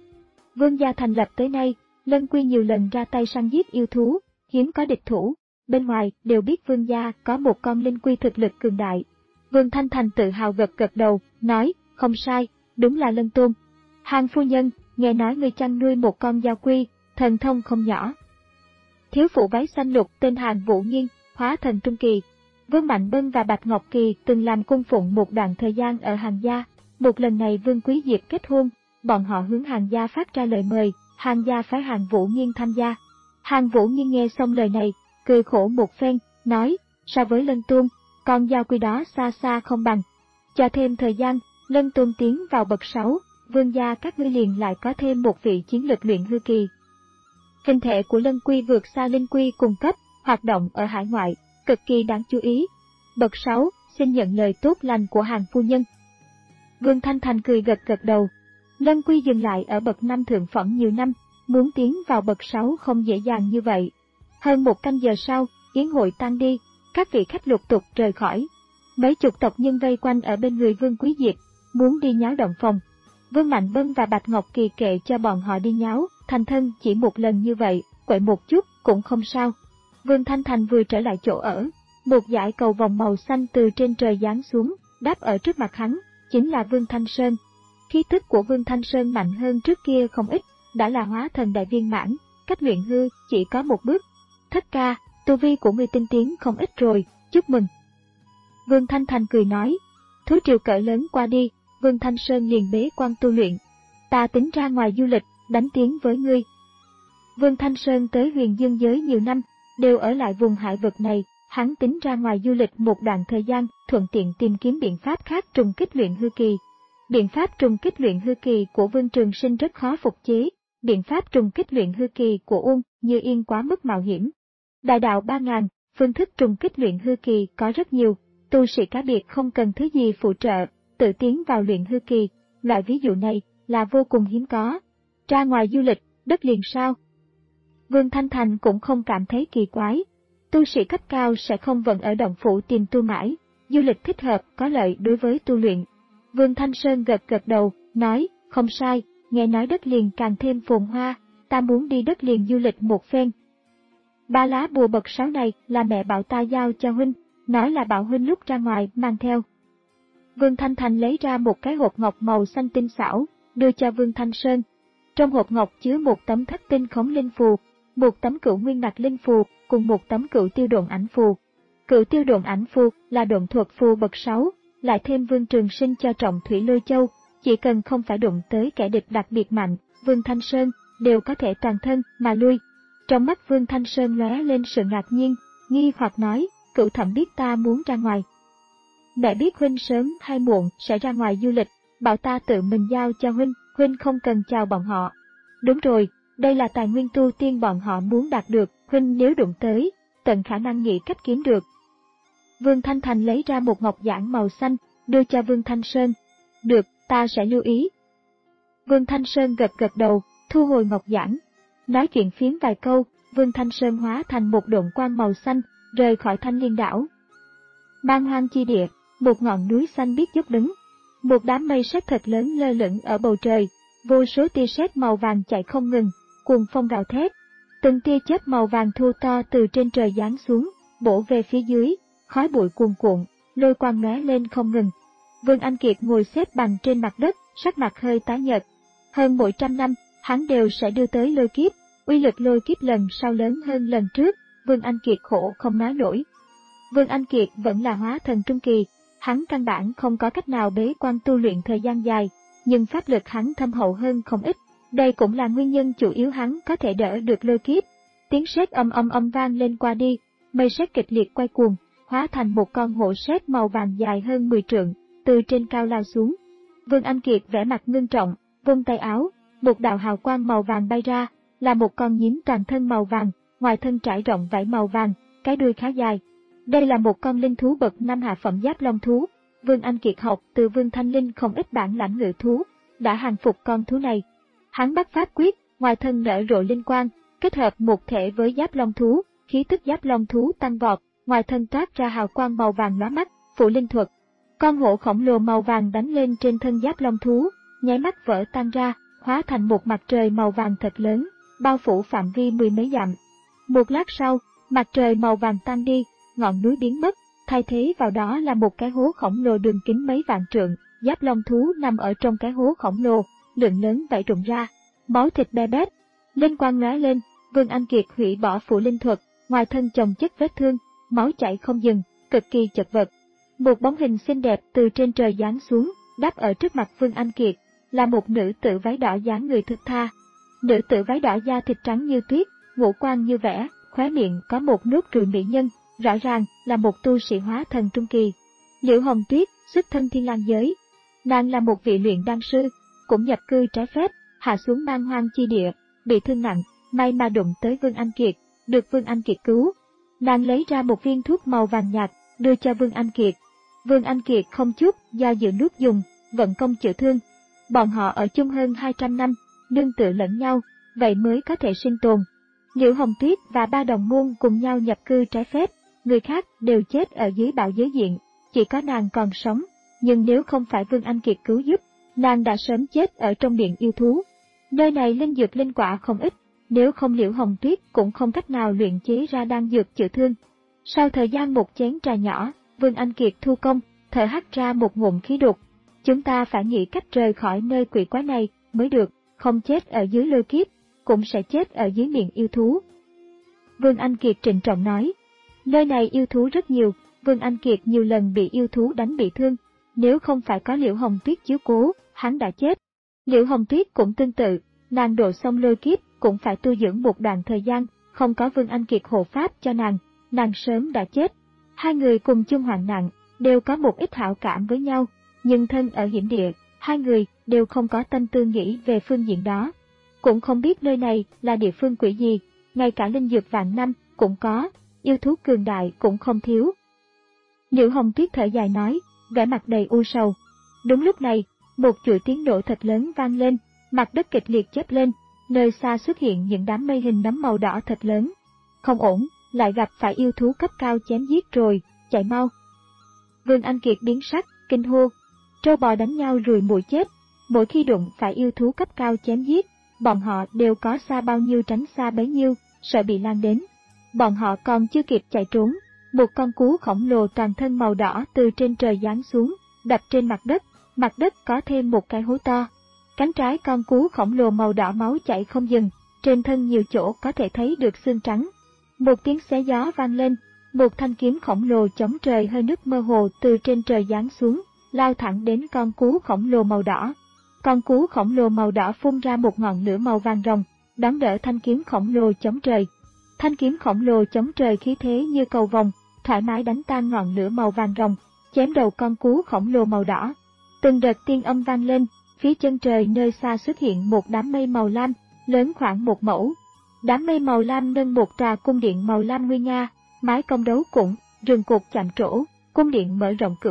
Vương gia thành lập tới nay, Lân Quy nhiều lần ra tay săn giết yêu thú, hiếm có địch thủ, bên ngoài đều biết Vương gia có một con linh quy thực lực cường đại. Vương Thanh Thành tự hào gật gật đầu, nói, không sai, đúng là Lân Tôn. Hàng phu nhân, nghe nói người chăn nuôi một con giao quy, thần thông không nhỏ. Thiếu phụ váy xanh lục tên Hàng Vũ Nghiên, hóa thần trung kỳ. Vương Mạnh Bân và Bạch Ngọc Kỳ từng làm cung phụng một đoạn thời gian ở Hàng gia. Một lần này Vương Quý Diệp kết hôn, bọn họ hướng Hàng gia phát ra lời mời, Hàng gia phái Hàng Vũ Nghiên tham gia. Hàng Vũ Nghiên nghe xong lời này, cười khổ một phen, nói, so với Lân Tôn, con giao quy đó xa xa không bằng. Cho thêm thời gian, Lân Tôn tiến vào bậc sáu, Vương gia các ngươi liền lại có thêm một vị chiến lực luyện hư kỳ. Hình thể của Lân Quy vượt xa Linh Quy cùng cấp, hoạt động ở hải ngoại, cực kỳ đáng chú ý. Bậc sáu, xin nhận lời tốt lành của Hàng phu nhân. Vương Thanh Thành cười gật gật đầu. Lân Quy dừng lại ở bậc năm thượng phẩm nhiều năm, muốn tiến vào bậc sáu không dễ dàng như vậy. Hơn một canh giờ sau, yến hội tan đi, các vị khách lục tục rời khỏi. Mấy chục tộc nhân vây quanh ở bên người Vương Quý Diệp, muốn đi nháo động phòng. Vương Mạnh Bân và Bạch Ngọc Kỳ kệ cho bọn họ đi nháo, thành thân chỉ một lần như vậy, quậy một chút cũng không sao. Vương Thanh Thành vừa trở lại chỗ ở, một dải cầu vòng màu xanh từ trên trời giáng xuống, đáp ở trước mặt hắn, chính là Vương Thanh Sơn. Khí tức của Vương Thanh Sơn mạnh hơn trước kia không ít, đã là hóa thần đại viên mãn, cách luyện hư chỉ có một bước. Thất ca, tu vi của ngươi tinh tiến không ít rồi, chúc mừng. Vương Thanh Thành cười nói, thú triều cỡ lớn qua đi, Vương Thanh Sơn liền bế quan tu luyện. Ta tính ra ngoài du lịch, đánh tiếng với ngươi. Vương Thanh Sơn tới Huyền Dương giới nhiều năm, đều ở lại vùng hải vực này, hắn tính ra ngoài du lịch một đoạn thời gian, thuận tiện tìm kiếm biện pháp khác trùng kích luyện hư kỳ. Biện pháp trùng kích luyện hư kỳ của Vương Trường Sinh rất khó phục chế, biện pháp trùng kích luyện hư kỳ của Uông Như Yên quá mức mạo hiểm. Đại đạo ba ngàn, phương thức trùng kích luyện hư kỳ có rất nhiều, tu sĩ cá biệt không cần thứ gì phụ trợ, tự tiến vào luyện hư kỳ, loại ví dụ này là vô cùng hiếm có. Ra ngoài du lịch, đất liền sao? Vương Thanh Thành cũng không cảm thấy kỳ quái. Tu sĩ cấp cao sẽ không vẫn ở động phủ tìm tu mãi, du lịch thích hợp có lợi đối với tu luyện. Vương Thanh Sơn gật gật đầu, nói, không sai, nghe nói đất liền càng thêm phồn hoa, ta muốn đi đất liền du lịch một phen. Ba lá bùa bậc sáu này là mẹ bảo ta giao cho huynh, nói là bảo huynh lúc ra ngoài mang theo. Vương Thanh Thành lấy ra một cái hộp ngọc màu xanh tinh xảo, đưa cho Vương Thanh Sơn. Trong hộp ngọc chứa một tấm thất tinh khống linh phù, một tấm cửu nguyên mạc linh phù, cùng một tấm cửu tiêu độn ảnh phù. Cửu tiêu độn ảnh phù là độn thuật phù bậc sáu, lại thêm Vương Trường Sinh cho trọng thủy lôi châu, chỉ cần không phải đụng tới kẻ địch đặc biệt mạnh, Vương Thanh Sơn đều có thể toàn thân mà lui. Trong mắt Vương Thanh Sơn lóe lên sự ngạc nhiên, nghi hoặc nói, cửu thẩm biết ta muốn ra ngoài. Mẹ biết huynh sớm hay muộn sẽ ra ngoài du lịch, bảo ta tự mình giao cho huynh, huynh không cần chào bọn họ. Đúng rồi, đây là tài nguyên tu tiên bọn họ muốn đạt được, huynh nếu đụng tới, tận khả năng nghĩ cách kiếm được. Vương Thanh Thành lấy ra một ngọc giản màu xanh, đưa cho Vương Thanh Sơn. Được, ta sẽ lưu ý. Vương Thanh Sơn gật gật đầu, thu hồi ngọc giản. Nói chuyện phiếm vài câu, Vương Thanh Sơn hóa thành một độn quang màu xanh, rời khỏi Thanh Liên đảo. Man Hoang chi địa, một ngọn núi xanh biếc dốc đứng. Một đám mây sét thật lớn lơ lửng ở bầu trời, vô số tia sét màu vàng chạy không ngừng, cuồng phong gào thét. Từng tia chớp màu vàng thô to từ trên trời giáng xuống, bổ về phía dưới, khói bụi cuồn cuộn, lôi quang lóe lên không ngừng. Vương Anh Kiệt ngồi xếp bằng trên mặt đất, sắc mặt hơi tái nhợt. Hơn mỗi trăm năm, hắn đều sẽ đưa tới lôi kiếp, uy lực lôi kiếp lần sau lớn hơn lần trước, Vương Anh Kiệt khổ không nói nổi. Vương Anh Kiệt vẫn là hóa thần trung kỳ, hắn căn bản không có cách nào bế quan tu luyện thời gian dài, nhưng pháp lực hắn thâm hậu hơn không ít. Đây cũng là nguyên nhân chủ yếu hắn có thể đỡ được lôi kiếp. Tiếng sét âm âm âm vang lên qua đi, mây sét kịch liệt quay cuồng, hóa thành một con hổ sét màu vàng dài hơn mười trượng, từ trên cao lao xuống. Vương Anh Kiệt vẻ mặt ngưng trọng, vung tay áo, một đạo hào quang màu vàng bay ra, là một con nhím toàn thân màu vàng, ngoài thân trải rộng vảy màu vàng, cái đuôi khá dài. Đây là một con linh thú bậc năm hạ phẩm giáp long thú. Vương Anh Kiệt học từ Vương Thanh Linh không ít bản lãnh ngự thú, đã hàng phục con thú này. Hắn bắt pháp quyết, ngoài thân nở rộ linh quang, kết hợp một thể với giáp long thú, khí tức giáp long thú tăng vọt, ngoài thân toát ra hào quang màu vàng lóa mắt, phụ linh thuật. Con hổ khổng lồ màu vàng đánh lên trên thân giáp long thú, nháy mắt vỡ tan ra, hóa thành một mặt trời màu vàng thật lớn, bao phủ phạm vi mười mấy dặm. Một lát sau, mặt trời màu vàng tan đi, ngọn núi biến mất, thay thế vào đó là một cái hố khổng lồ đường kính mấy vạn trượng, giáp long thú nằm ở trong cái hố khổng lồ, lượng lớn vảy rụng ra, máu thịt be bét. Linh quang lóe lên, Vương Anh Kiệt hủy bỏ phụ linh thuật, ngoài thân chồng chất vết thương, máu chảy không dừng, cực kỳ chật vật. Một bóng hình xinh đẹp từ trên trời giáng xuống, đáp ở trước mặt Vương Anh Kiệt, là một nữ tử váy đỏ dáng người thướt tha. Nữ tử váy đỏ da thịt trắng như tuyết, ngũ quan như vẽ, khóe miệng có một nốt ruồi mỹ nhân, rõ ràng là một tu sĩ hóa thần trung kỳ. Liễu Hồng Tuyết, xuất thân Thiên Lang giới. Nàng là một vị luyện đan sư, cũng nhập cư trái phép, hạ xuống Man Hoang chi địa, bị thương nặng, may mà đụng tới Vương Anh Kiệt, được Vương Anh Kiệt cứu. Nàng lấy ra một viên thuốc màu vàng nhạt, đưa cho Vương Anh Kiệt. Vương Anh Kiệt không chút do dự nuốt dùng, vận công chữa thương. Bọn họ ở chung hơn hai trăm năm, nương tựa lẫn nhau, vậy mới có thể sinh tồn. Liễu Hồng Tuyết và ba đồng môn cùng nhau nhập cư trái phép, người khác đều chết ở dưới bạo giới diện, chỉ có nàng còn sống, nhưng nếu không phải Vương Anh Kiệt cứu giúp, nàng đã sớm chết ở trong điện yêu thú. Nơi này linh dược linh quả không ít, nếu không Liễu Hồng Tuyết cũng không cách nào luyện chế ra đan dược chữa thương. Sau thời gian một chén trà nhỏ, Vương Anh Kiệt thu công, thở hắt ra một ngụm khí đục. Chúng ta phải nghĩ cách rời khỏi nơi quỷ quái này mới được, không chết ở dưới lôi kiếp, cũng sẽ chết ở dưới miệng yêu thú. Vương Anh Kiệt trịnh trọng nói, nơi này yêu thú rất nhiều, Vương Anh Kiệt nhiều lần bị yêu thú đánh bị thương, nếu không phải có Liễu Hồng Tuyết chiếu cố, hắn đã chết. Liễu Hồng Tuyết cũng tương tự, nàng độ xong lôi kiếp cũng phải tu dưỡng một đoạn thời gian, không có Vương Anh Kiệt hộ pháp cho nàng, nàng sớm đã chết. Hai người cùng chung hoạn nạn, đều có một ít hảo cảm với nhau, nhưng thân ở hiểm địa, hai người đều không có tâm tư nghĩ về phương diện đó. Cũng không biết nơi này là địa phương quỷ gì, ngay cả linh dược vạn năm cũng có, yêu thú cường đại cũng không thiếu. Liễu Hồng Tuyết thở dài nói, vẻ mặt đầy u sầu. Đúng lúc này, một chuỗi tiếng nổ thật lớn vang lên, mặt đất kịch liệt chớp lên, nơi xa xuất hiện những đám mây hình nấm màu đỏ thật lớn. Không ổn, lại gặp phải yêu thú cấp cao chém giết rồi, chạy mau. Vương Anh Kiệt biến sắc, kinh hô. Trâu bò đánh nhau rùi mũi chết, mỗi khi đụng phải yêu thú cấp cao chém giết, bọn họ đều có xa bao nhiêu tránh xa bấy nhiêu, sợ bị lan đến. Bọn họ còn chưa kịp chạy trốn, một con cú khổng lồ toàn thân màu đỏ từ trên trời giáng xuống, đập trên mặt đất, mặt đất có thêm một cái hố to. Cánh trái con cú khổng lồ màu đỏ máu chảy không dừng, trên thân nhiều chỗ có thể thấy được xương trắng. Một tiếng xé gió vang lên, một thanh kiếm khổng lồ chống trời hơi nước mơ hồ từ trên trời giáng xuống, lao thẳng đến con cú khổng lồ màu đỏ. Con cú khổng lồ màu đỏ phun ra một ngọn lửa màu vàng rồng, đón đỡ thanh kiếm khổng lồ chống trời. Thanh kiếm khổng lồ chống trời khí thế như cầu vồng, thoải mái đánh tan ngọn lửa màu vàng rồng, chém đầu con cú khổng lồ màu đỏ. Từng đợt tiên âm vang lên, phía chân trời nơi xa xuất hiện một đám mây màu lam, lớn khoảng một mẫu. Đám mây màu lam nâng một tòa cung điện màu lam nguy nga, mái cong đấu cũng, rừng cột chạm trổ, cung điện mở rộng cửa.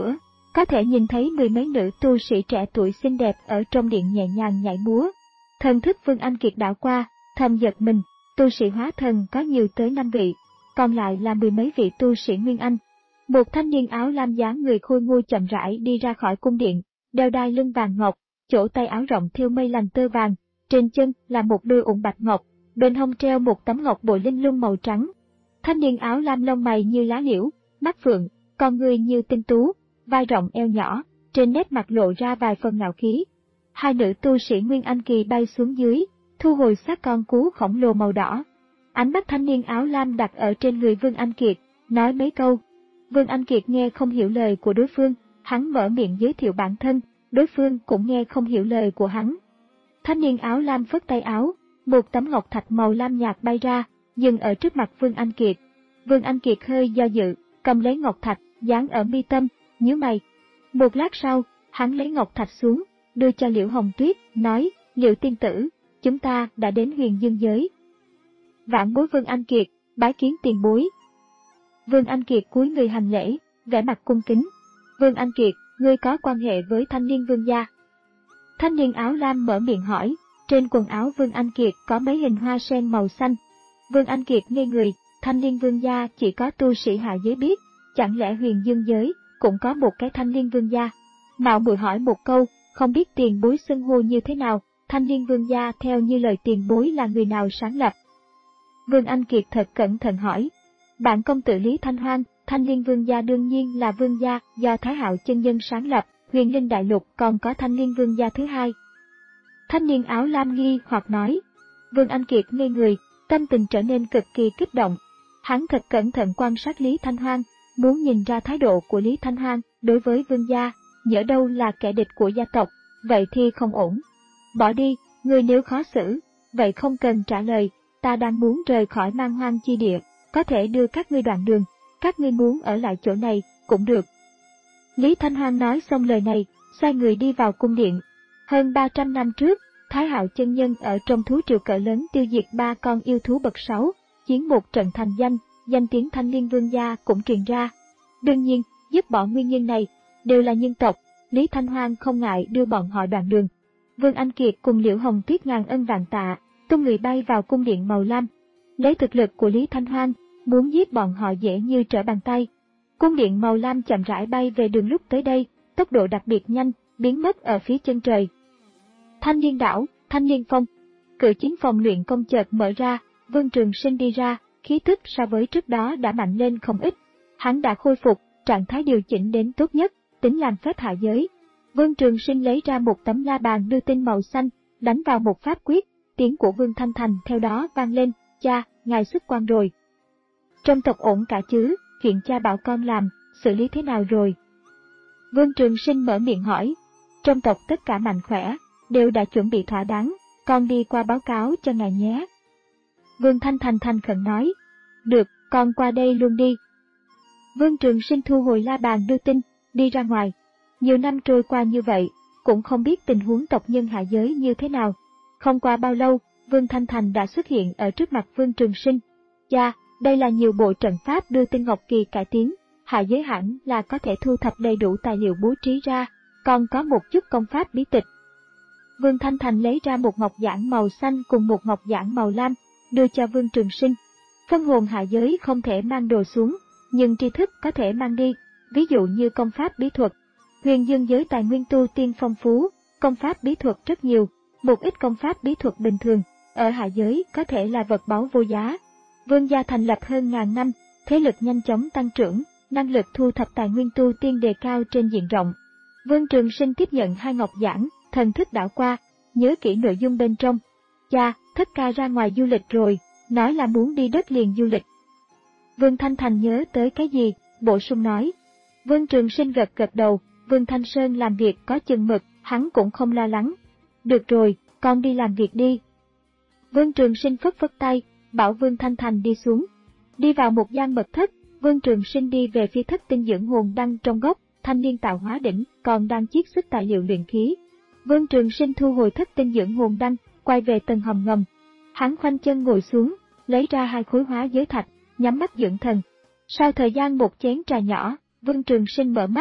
có thể nhìn thấy mười mấy nữ tu sĩ trẻ tuổi xinh đẹp ở trong điện nhẹ nhàng nhảy múa. Thần thức Vương Anh Kiệt đảo qua, thầm giật mình, tu sĩ hóa thần có nhiều tới năm vị, còn lại là mười mấy vị tu sĩ Nguyên Anh. Một thanh niên áo lam dáng người khôi ngô chậm rãi đi ra khỏi cung điện, đeo đai lưng vàng ngọc, chỗ tay áo rộng thêu mây lành tơ vàng, trên chân là một đôi ủng bạch ngọc, bên hông treo một tấm ngọc bội linh lung màu trắng. Thanh niên áo lam lông mày như lá liễu, mắt phượng, con người như tinh tú, vai rộng eo nhỏ, trên nét mặt lộ ra vài phần ngạo khí. Hai nữ tu sĩ Nguyên Anh kỳ bay xuống dưới, thu hồi xác con cú khổng lồ màu đỏ. Ánh mắt thanh niên áo lam đặt ở trên người Vương Anh Kiệt, nói mấy câu. Vương Anh Kiệt nghe không hiểu lời của đối phương, hắn mở miệng giới thiệu bản thân, đối phương cũng nghe không hiểu lời của hắn. Thanh niên áo lam phất tay áo, một tấm ngọc thạch màu lam nhạt bay ra, dừng ở trước mặt Vương Anh Kiệt. Vương Anh Kiệt hơi do dự, cầm lấy ngọc thạch, dán ở mi tâm, nhíu mày. Một lát sau, hắn lấy ngọc thạch xuống, đưa cho Liễu Hồng Tuyết, nói, Liễu tiên tử, chúng ta đã đến Huyền Dương giới. Vãn bối Vương Anh Kiệt, bái kiến tiền bối. Vương Anh Kiệt cúi người hành lễ, vẻ mặt cung kính. Vương Anh Kiệt, ngươi có quan hệ với thanh niên Vương gia? Thanh niên áo lam mở miệng hỏi, trên quần áo Vương Anh Kiệt có mấy hình hoa sen màu xanh. Vương Anh Kiệt ngây người, thanh niên Vương gia chỉ có tu sĩ hạ giới biết, chẳng lẽ Huyền Dương giới cũng có một cái thanh niên Vương gia? Mạo muội hỏi một câu, không biết tiền bối xưng hô như thế nào, thanh niên Vương gia theo như lời tiền bối là người nào sáng lập? Vương Anh Kiệt thật cẩn thận hỏi. Bản công tử Lý Thanh Hoang, thanh niên Vương gia đương nhiên là Vương gia do Thái Hạo chân nhân sáng lập, Huyền Linh Đại Lục còn có thanh niên Vương gia thứ hai. Thanh niên áo lam nghi hoặc nói. Vương Anh Kiệt ngây người, tâm tình trở nên cực kỳ kích động. Hắn thật cẩn thận quan sát Lý Thanh Hoang, muốn nhìn ra thái độ của Lý Thanh Hoang đối với Vương gia, nhỡ đâu là kẻ địch của gia tộc, vậy thì không ổn. Bỏ đi, người nếu khó xử, vậy không cần trả lời, ta đang muốn rời khỏi Man Hoang chi địa, có thể đưa các ngươi đoạn đường, các ngươi muốn ở lại chỗ này, cũng được. Lý Thanh Hoang nói xong lời này, xoay người đi vào cung điện. Hơn ba trăm năm trước, Thái Hạo chân nhân ở trong thú triều cỡ lớn tiêu diệt ba con yêu thú bậc sáu, chiến một trận thành danh, danh tiếng thanh niên Vương gia cũng truyền ra. Đương nhiên, dứt bỏ nguyên nhân này, đều là nhân tộc, Lý Thanh Hoang không ngại đưa bọn họ đoạn đường. Vương Anh Kiệt cùng Liễu Hồng Tuyết ngàn ân vạn tạ, tung người bay vào cung điện màu lam. Lấy thực lực của Lý Thanh Hoang, muốn giết bọn họ dễ như trở bàn tay. Cung điện màu lam chậm rãi bay về đường lúc tới đây, tốc độ đặc biệt nhanh, biến mất ở phía chân trời. Thanh Liên đảo, Thanh Liên phong. Cự chiến phòng luyện công chợt mở ra, Vương Trường Sinh đi ra, khí tức so với trước đó đã mạnh lên không ít. Hắn đã khôi phục, trạng thái điều chỉnh đến tốt nhất, tính làm phép hạ giới. Vương Trường Sinh lấy ra một tấm la bàn đưa tin màu xanh, đánh vào một pháp quyết, tiếng của Vương Thanh Thành theo đó vang lên, cha, ngài xuất quan rồi. Trong tộc ổn cả chứ, chuyện cha bảo con làm, xử lý thế nào rồi? Vương Trường Sinh mở miệng hỏi. Trong tộc tất cả mạnh khỏe, đều đã chuẩn bị thỏa đáng, con đi qua báo cáo cho ngài nhé. Vương Thanh Thành thành khẩn nói. Được, con qua đây luôn đi. Vương Trường Sinh thu hồi la bàn đưa tin, đi ra ngoài. Nhiều năm trôi qua như vậy, cũng không biết tình huống tộc nhân hạ giới như thế nào. Không qua bao lâu, Vương Thanh Thành đã xuất hiện ở trước mặt Vương Trường Sinh. Cha, đây là nhiều bộ trận pháp đưa tin Ngọc Kỳ cải tiến, hạ giới hẳn là có thể thu thập đầy đủ tài liệu bố trí ra, còn có một chút công pháp bí tịch. Vương Thanh Thành lấy ra một ngọc giản màu xanh cùng một ngọc giản màu lam, đưa cho Vương Trường Sinh. Phân hồn hạ giới không thể mang đồ xuống, nhưng tri thức có thể mang đi, ví dụ như công pháp bí thuật. Huyền Dương giới tài nguyên tu tiên phong phú, công pháp bí thuật rất nhiều, một ít công pháp bí thuật bình thường, ở hạ giới có thể là vật báu vô giá. Vương gia thành lập hơn ngàn năm, thế lực nhanh chóng tăng trưởng, năng lực thu thập tài nguyên tu tiên đề cao trên diện rộng. Vương Trường Sinh tiếp nhận hai ngọc giản, thần thức đảo qua, nhớ kỹ nội dung bên trong. Cha, thất ca ra ngoài du lịch rồi, nói là muốn đi đất liền du lịch. Vương Thanh Thành nhớ tới cái gì, bổ sung nói. Vương Trường Sinh gật gật đầu, Vương Thanh Sơn làm việc có chừng mực, hắn cũng không lo lắng. Được rồi, con đi làm việc đi. Vương Trường Sinh phất phất tay, bảo Vương Thanh Thành đi xuống. Đi vào một gian mật thất, Vương Trường Sinh đi về phía thất tinh dưỡng hồn đăng trong góc, thanh niên tạo hóa đỉnh còn đang chiết xuất tài liệu luyện khí. Vương Trường Sinh thu hồi thất tinh dưỡng hồn đăng, quay về tầng hầm ngầm. Hắn khoanh chân ngồi xuống, lấy ra hai khối hóa giới thạch, nhắm mắt dưỡng thần. Sau thời gian một chén trà nhỏ, Vương Trường Sinh mở mắt,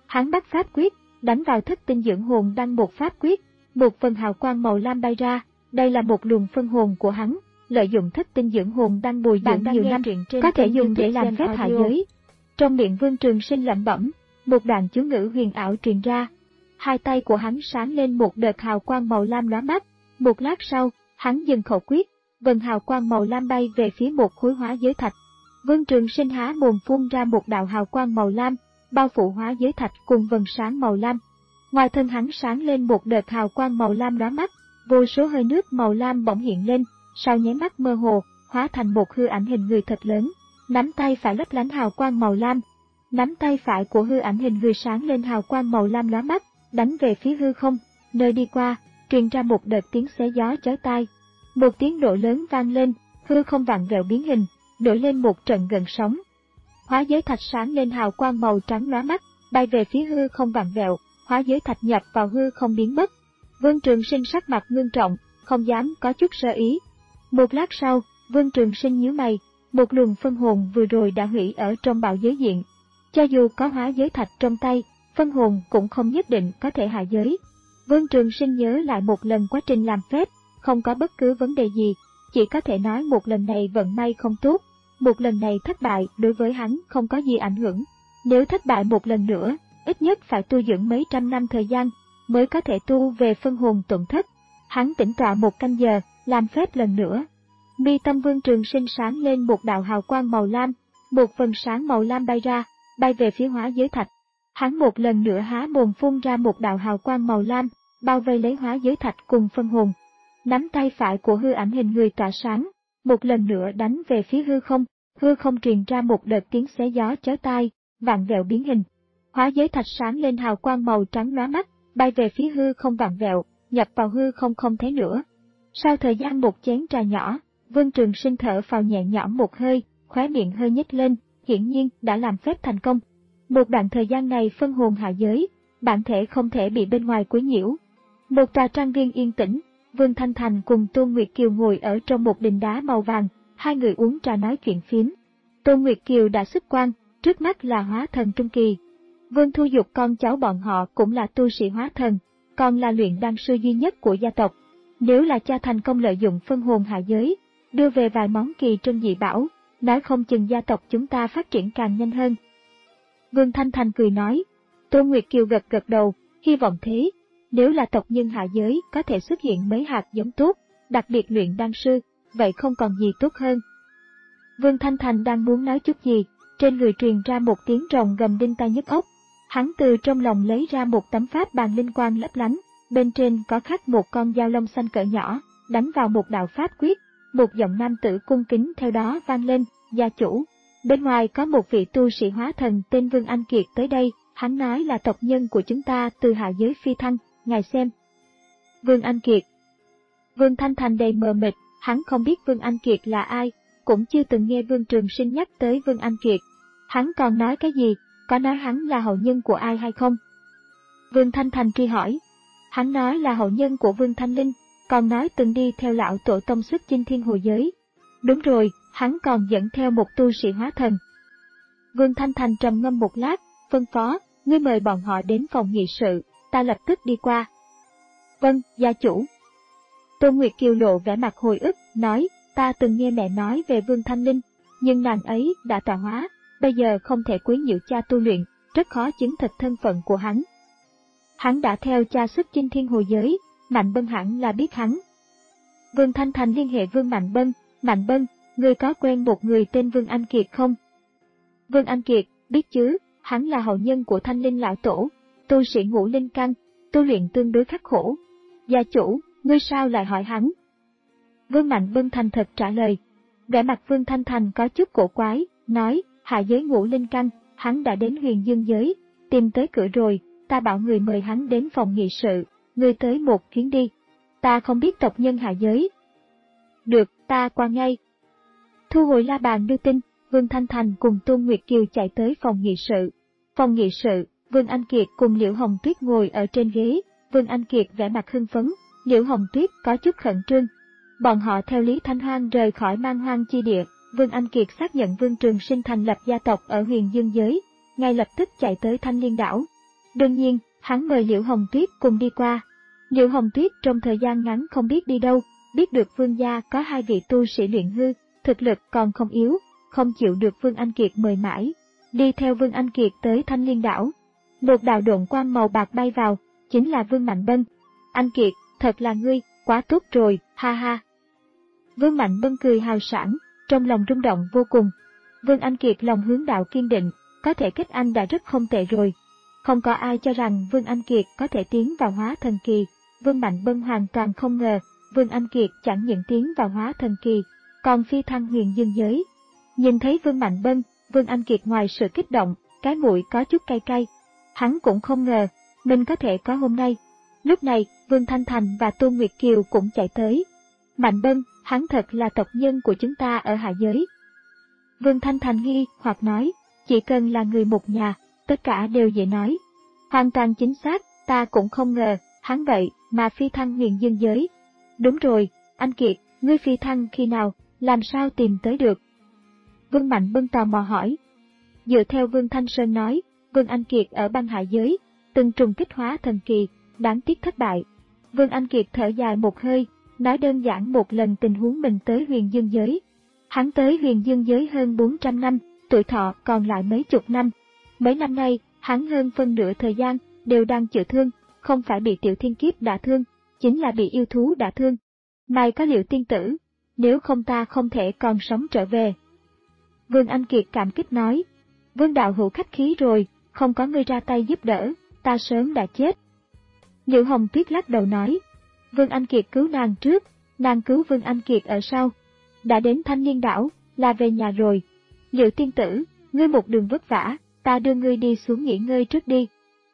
Hắn bắt pháp quyết, đánh vào thất tinh dưỡng hồn đăng một pháp quyết, một phần hào quang màu lam bay ra, đây là một luồng phân hồn của hắn, lợi dụng thất tinh dưỡng hồn đăng bồi dưỡng nhiều năm, có thể dùng để làm phép hạ giới. Trong miệng Vương Trường Sinh lẩm bẩm, một đoạn chú ngữ huyền ảo truyền ra. Hai tay của hắn sáng lên một đợt hào quang màu lam lóa mắt, một lát sau, hắn dừng khẩu quyết, vần hào quang màu lam bay về phía một khối hóa giới thạch. Vương Trường Sinh há mồm phun ra một đạo hào quang màu lam, bao phủ hóa giới thạch cùng vần sáng màu lam. Ngoài thân hắn sáng lên một đợt hào quang màu lam lóa mắt, vô số hơi nước màu lam bỗng hiện lên, sau nháy mắt mơ hồ, hóa thành một hư ảnh hình người thật lớn, nắm tay phải lấp lánh hào quang màu lam. Nắm tay phải của hư ảnh hình người sáng lên hào quang màu lam lóa mắt, đánh về phía hư không, nơi đi qua, truyền ra một đợt tiếng xé gió chói tai. Một tiếng nổ lớn vang lên, hư không vặn vẹo biến hình, nổi lên một trận gợn sóng. Hóa giới thạch sáng lên hào quang màu trắng lóa mắt, bay về phía hư không vặn vẹo, hóa giới thạch nhập vào hư không biến mất. Vương Trường Sinh sắc mặt ngưng trọng, không dám có chút sơ ý. Một lát sau, Vương Trường Sinh nhíu mày, một luồng phân hồn vừa rồi đã hủy ở trong bạo giới diện. Cho dù có hóa giới thạch trong tay, phân hồn cũng không nhất định có thể hạ giới. Vương Trường Sinh nhớ lại một lần quá trình làm phép, không có bất cứ vấn đề gì, chỉ có thể nói một lần này vận may không tốt, một lần này thất bại đối với hắn không có gì ảnh hưởng. Nếu thất bại một lần nữa, ít nhất phải tu dưỡng mấy trăm năm thời gian, mới có thể tu về phân hồn tuần thất. Hắn tĩnh tọa một canh giờ, làm phép lần nữa. Mi tâm Vương Trường Sinh sáng lên một đạo hào quang màu lam, một vần sáng màu lam bay ra, bay về phía hóa giới thạch. Hắn một lần nữa há mồm phun ra một đạo hào quang màu lam, bao vây lấy hóa giới thạch cùng phân hồn. Nắm tay phải của hư ảnh hình người tỏa sáng, một lần nữa đánh về phía hư không, hư không truyền ra một đợt tiếng xé gió chói tai, vặn vẹo biến hình. Hóa giới thạch sáng lên hào quang màu trắng lóa mắt, bay về phía hư không vặn vẹo, nhập vào hư không không thấy nữa. Sau thời gian một chén trà nhỏ, Vương Trường Sinh thở phào nhẹ nhõm một hơi, khóe miệng hơi nhếch lên, hiển nhiên đã làm phép thành công. Một đoạn thời gian này phân hồn hạ giới, bản thể không thể bị bên ngoài quấy nhiễu. Một tòa trang viên yên tĩnh, Vương Thanh Thành cùng Tôn Nguyệt Kiều ngồi ở trong một đình đá màu vàng, hai người uống trà nói chuyện phiếm. Tôn Nguyệt Kiều đã xuất quan, trước mắt là hóa thần trung kỳ. Vương Thu Dục con cháu bọn họ cũng là tu sĩ hóa thần, còn là luyện đan sư duy nhất của gia tộc. Nếu là cha thành công lợi dụng phân hồn hạ giới, đưa về vài món kỳ trân dị bảo, nói không chừng gia tộc chúng ta phát triển càng nhanh hơn. Vương Thanh Thành cười nói. Tôn Nguyệt Kiều gật gật đầu, hy vọng thế. Nếu là tộc nhân hạ giới có thể xuất hiện mấy hạt giống tốt, đặc biệt luyện đan sư, vậy không còn gì tốt hơn. Vương Thanh Thành đang muốn nói chút gì, trên người truyền ra một tiếng rồng gầm đinh tai nhức óc. Hắn từ trong lòng lấy ra một tấm pháp bàn linh quang lấp lánh, bên trên có khắc một con dao lông xanh cỡ nhỏ, đánh vào một đạo pháp quyết, một giọng nam tử cung kính theo đó vang lên, gia chủ. Bên ngoài có một vị tu sĩ hóa thần tên Vương Anh Kiệt tới đây, hắn nói là tộc nhân của chúng ta từ hạ giới phi thăng, ngài xem. Vương Anh Kiệt. Vương Thanh Thành đầy mờ mịt, hắn không biết Vương Anh Kiệt là ai, cũng chưa từng nghe Vương Trường Sinh nhắc tới Vương Anh Kiệt. Hắn còn nói cái gì, có nói hắn là hậu nhân của ai hay không? Vương Thanh Thành truy hỏi. Hắn nói là hậu nhân của Vương Thanh Linh, còn nói từng đi theo lão tổ tông xuất chinh thiên hồ giới. Đúng rồi, hắn còn dẫn theo một tu sĩ hóa thần. Vương Thanh Thành trầm ngâm một lát, phân phó, ngươi mời bọn họ đến phòng nghị sự, ta lập tức đi qua. Vâng, gia chủ. Tôn Nguyệt Kiều lộ vẻ mặt hồi ức, nói, ta từng nghe mẹ nói về Vương Thanh Linh, nhưng nàng ấy đã tọa hóa, bây giờ không thể quấy nhiễu cha tu luyện, rất khó chứng thực thân phận của hắn. Hắn đã theo cha xuất chinh thiên hồ giới, Mạnh Bân hẳn là biết hắn. Vương Thanh Thành liên hệ Vương Mạnh Bân, Mạnh Bân, ngươi có quen một người tên Vương Anh Kiệt không? Vương Anh Kiệt, biết chứ, hắn là hậu nhân của Thanh Linh lão tổ, tu sĩ ngũ linh căn, tu luyện tương đối khắc khổ. Gia chủ, ngươi sao lại hỏi hắn? Vương Mạnh Bân thành thật trả lời. Vẻ mặt Vương Thanh Thành có chút cổ quái, nói, hạ giới ngũ linh căn, hắn đã đến Huyền Dương giới, tìm tới cửa rồi, ta bảo người mời hắn đến phòng nghị sự, ngươi tới một chuyến đi. Ta không biết tộc nhân hạ giới. Được, ta qua ngay. Thu hồi la bàn đưa tin, Vương Thanh Thành cùng Tôn Nguyệt Kiều chạy tới phòng nghị sự. Phòng nghị sự, Vương Anh Kiệt cùng Liễu Hồng Tuyết ngồi ở trên ghế, Vương Anh Kiệt vẻ mặt hưng phấn, Liễu Hồng Tuyết có chút khẩn trương. Bọn họ theo Lý Thanh Hoang rời khỏi Man Hoang chi địa, Vương Anh Kiệt xác nhận Vương Trường Sinh thành lập gia tộc ở Huyền Dương giới, ngay lập tức chạy tới Thanh Liên đảo. Đương nhiên, hắn mời Liễu Hồng Tuyết cùng đi qua. Liễu Hồng Tuyết trong thời gian ngắn không biết đi đâu, biết được Vương gia có hai vị tu sĩ luyện hư, thực lực còn không yếu, không chịu được Vương Anh Kiệt mời mãi, đi theo Vương Anh Kiệt tới Thanh Liên đảo. Một đạo độn quang màu bạc bay vào, chính là Vương Mạnh Bân. Anh Kiệt, thật là ngươi, quá tốt rồi, ha ha. Vương Mạnh Bân cười hào sảng, trong lòng rung động vô cùng. Vương Anh Kiệt lòng hướng đạo kiên định, có thể kết anh đã rất không tệ rồi. Không có ai cho rằng Vương Anh Kiệt có thể tiến vào hóa thần kỳ. Vương Mạnh Bân hoàn toàn không ngờ, Vương Anh Kiệt chẳng những tiến vào hóa thần kỳ, còn phi thăng huyền dương giới. Nhìn thấy Vương Mạnh Bân, Vương Anh Kiệt ngoài sự kích động, cái mũi có chút cay cay. Hắn cũng không ngờ, mình có thể có hôm nay. Lúc này, Vương Thanh Thành và Tôn Nguyệt Kiều cũng chạy tới. Mạnh Bân, hắn thật là tộc nhân của chúng ta ở hạ giới. Vương Thanh Thành nghi hoặc nói, chỉ cần là người một nhà, tất cả đều dễ nói. Hoàn toàn chính xác, ta cũng không ngờ, hắn vậy mà phi thăng huyền dương giới. Đúng rồi, anh Kiệt, ngươi phi thăng khi nào, làm sao tìm tới được? Vương Mạnh Bân tò mò hỏi. Dựa theo Vương Thanh Sơn nói, Vương Anh Kiệt ở băng hạ giới, từng trùng kích hóa thần kỳ, đáng tiếc thất bại. Vương Anh Kiệt thở dài một hơi, nói đơn giản một lần tình huống mình tới huyền dương giới. Hắn tới huyền dương giới hơn bốn trăm năm, tuổi thọ còn lại mấy chục năm. Mấy năm nay, hắn hơn phân nửa thời gian đều đang chữa thương, không phải bị tiểu thiên kiếp đả thương, chính là bị yêu thú đả thương. May có Liễu tiên tử, nếu không ta không thể còn sống trở về. Vương Anh Kiệt cảm kích nói, Vương đạo hữu khách khí rồi, không có ngươi ra tay giúp đỡ, ta sớm đã chết. Liễu Hồng Tuyết lắc đầu nói, Vương Anh Kiệt cứu nàng trước, nàng cứu Vương Anh Kiệt ở sau. Đã đến Thanh Liên đảo, là về nhà rồi. Liễu tiên tử, ngươi một đường vất vả, ta đưa ngươi đi xuống nghỉ ngơi trước đi.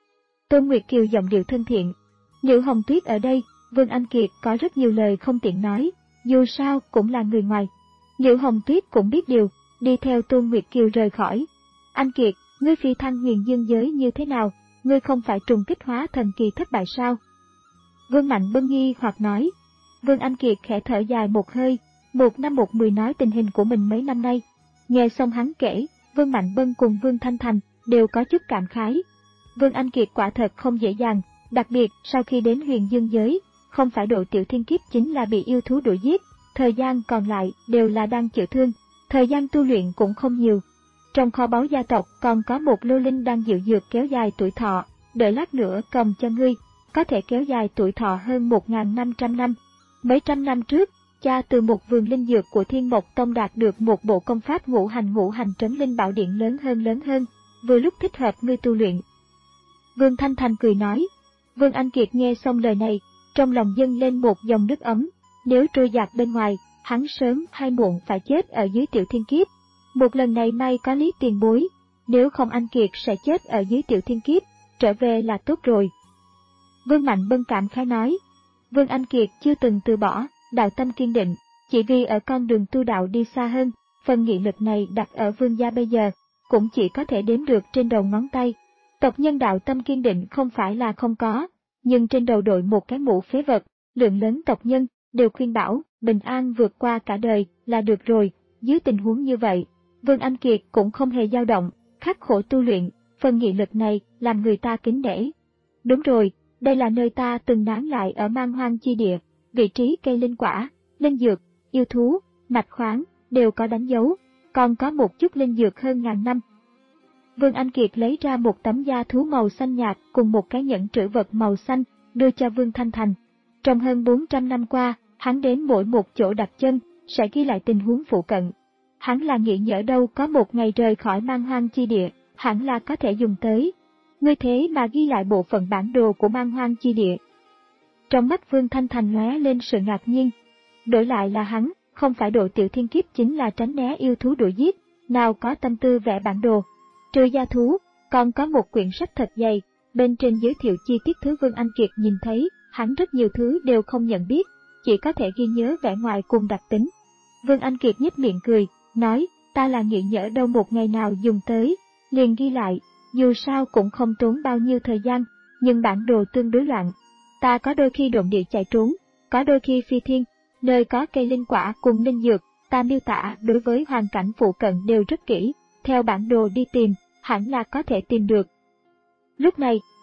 Tôn Nguyệt Kiều giọng điệu thân thiện. Liễu Hồng Tuyết ở đây, Vương Anh Kiệt có rất nhiều lời không tiện nói, dù sao cũng là người ngoài. Liễu Hồng Tuyết cũng biết điều, đi theo Tôn Nguyệt Kiều rời khỏi. Anh Kiệt, ngươi phi thăng huyền dương giới như thế nào, ngươi không phải trùng kích hóa thần kỳ thất bại sao? Vương Mạnh Bân nghi hoặc nói. Vương Anh Kiệt khẽ thở dài một hơi, một năm một mười nói tình hình của mình mấy năm nay. Nghe xong hắn kể, Vương Mạnh Bân cùng Vương Thanh Thành đều có chút cảm khái. Vương Anh Kiệt quả thật không dễ dàng, đặc biệt sau khi đến huyền dương giới, không phải độ tiểu thiên kiếp chính là bị yêu thú đuổi giết, thời gian còn lại đều là đang chữa thương, thời gian tu luyện cũng không nhiều. Trong kho báu gia tộc còn có một lô linh đang dịu dược kéo dài tuổi thọ, đợi lát nữa cầm cho ngươi, có thể kéo dài tuổi thọ hơn một nghìn năm trăm năm. Mấy trăm năm trước, cha từ một vườn linh dược của Thiên Mộc Tông đạt được một bộ công pháp ngũ hành ngũ hành trấn linh bảo điện lớn hơn lớn hơn, vừa lúc thích hợp ngươi tu luyện. Vương Thanh Thành cười nói. Vương Anh Kiệt nghe xong lời này, trong lòng dâng lên một dòng nước ấm, nếu trôi dạt bên ngoài, hắn sớm hay muộn phải chết ở dưới tiểu thiên kiếp. Một lần này may có Lý tiền bối, nếu không anh Kiệt sẽ chết ở dưới tiểu thiên kiếp, trở về là tốt rồi. Vương Mạnh Bân cảm khái nói. Vương Anh Kiệt chưa từng từ bỏ, đạo tâm kiên định, chỉ vì ở con đường tu đạo đi xa hơn, phần nghị lực này đặt ở Vương gia bây giờ, cũng chỉ có thể đếm được trên đầu ngón tay. Tộc nhân đạo tâm kiên định không phải là không có, nhưng trên đầu đội một cái mũ phế vật, lượng lớn tộc nhân đều khuyên bảo, bình an vượt qua cả đời là được rồi. Dưới tình huống như vậy, Vương Anh Kiệt cũng không hề dao động, khắc khổ tu luyện, phần nghị lực này làm người ta kính nể. Đúng rồi, đây là nơi ta từng nán lại ở Man Hoang chi địa, vị trí cây linh quả, linh dược, yêu thú, mạch khoáng đều có đánh dấu, còn có một chút linh dược hơn ngàn năm. Vương Anh Kiệt lấy ra một tấm da thú màu xanh nhạt cùng một cái nhẫn trữ vật màu xanh, đưa cho Vương Thanh Thành. Trong hơn bốn trăm năm qua, hắn đến mỗi một chỗ đặt chân, sẽ ghi lại tình huống phụ cận. Hắn là nghĩ nhỡ đâu có một ngày rời khỏi Man Hoang chi địa, hẳn là có thể dùng tới. Ngươi thế mà ghi lại bộ phận bản đồ của Man Hoang chi địa. Trong mắt Vương Thanh Thành lóe lên sự ngạc nhiên. Đổi lại là hắn, không phải độ tiểu thiên kiếp chính là tránh né yêu thú đuổi giết, nào có tâm tư vẽ bản đồ. Trừ gia thú, còn có một quyển sách thật dày, bên trên giới thiệu chi tiết thứ Vương Anh Kiệt nhìn thấy, hắn rất nhiều thứ đều không nhận biết, chỉ có thể ghi nhớ vẻ ngoài cùng đặc tính. Vương Anh Kiệt nhếch miệng cười, nói, ta là nghĩ nhỡ đâu một ngày nào dùng tới, liền ghi lại, dù sao cũng không tốn bao nhiêu thời gian, nhưng bản đồ tương đối loạn. Ta có đôi khi độn địa chạy trốn, có đôi khi phi thiên, nơi có cây linh quả cùng linh dược, ta miêu tả đối với hoàn cảnh phụ cận đều rất kỹ, theo bản đồ đi tìm, hẳn là có thể tìm được. Lúc này,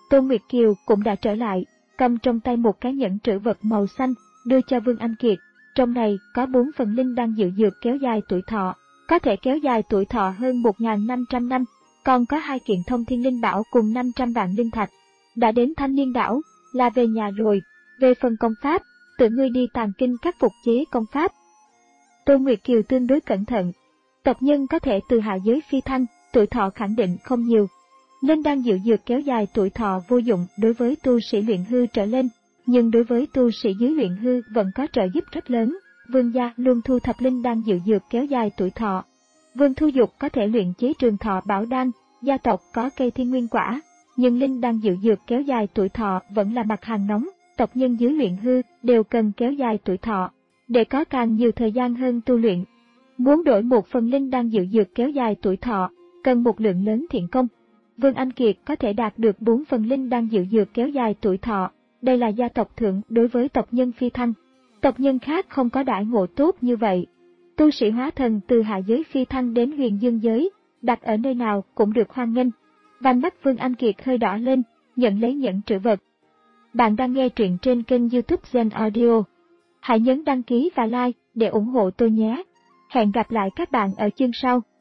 Tôn Nguyệt Kiều cũng đã trở lại, cầm trong tay một cái nhẫn trữ vật màu xanh, đưa cho Vương Anh Kiệt. Trong này có bốn phần linh đan diệu dược kéo dài tuổi thọ, có thể kéo dài tuổi thọ hơn một nghìn năm trăm năm, còn có hai kiện thông thiên linh bảo cùng năm trăm vạn linh thạch. Đã đến Thanh Liên đảo, là về nhà rồi. Về phần công pháp, tự ngươi đi tàng kinh các phục chế công pháp. Tôn Nguyệt Kiều tương đối cẩn thận. Tộc nhân có thể từ hạ giới phi thăng, tuổi thọ khẳng định không nhiều. Linh đan diệu dược kéo dài tuổi thọ vô dụng đối với tu sĩ luyện hư trở lên, nhưng đối với tu sĩ dưới luyện hư vẫn có trợ giúp rất lớn. Vương gia luôn thu thập linh đan diệu dược kéo dài tuổi thọ. Vương Thu Dục có thể luyện chế trường thọ bảo đan, gia tộc có cây thiên nguyên quả, nhưng linh đan diệu dược kéo dài tuổi thọ vẫn là mặt hàng nóng. Tộc nhân dưới luyện hư đều cần kéo dài tuổi thọ, để có càng nhiều thời gian hơn tu luyện. Muốn đổi một phần linh đan diệu dược kéo dài tuổi thọ, cần một lượng lớn thiện công. Vương Anh Kiệt có thể đạt được bốn phần linh đan diệu dược kéo dài tuổi thọ, đây là gia tộc thượng đối với tộc nhân phi thăng. Tộc nhân khác không có đãi ngộ tốt như vậy. Tu sĩ hóa thần từ hạ giới phi thăng đến huyền dương giới, đặt ở nơi nào cũng được hoan nghênh. Vành mắt Vương Anh Kiệt hơi đỏ lên, nhận lấy nhẫn trữ vật. Bạn đang nghe truyện trên kênh YouTube Gen Audio. Hãy nhấn đăng ký và like để ủng hộ tôi nhé. Hẹn gặp lại các bạn ở chương sau.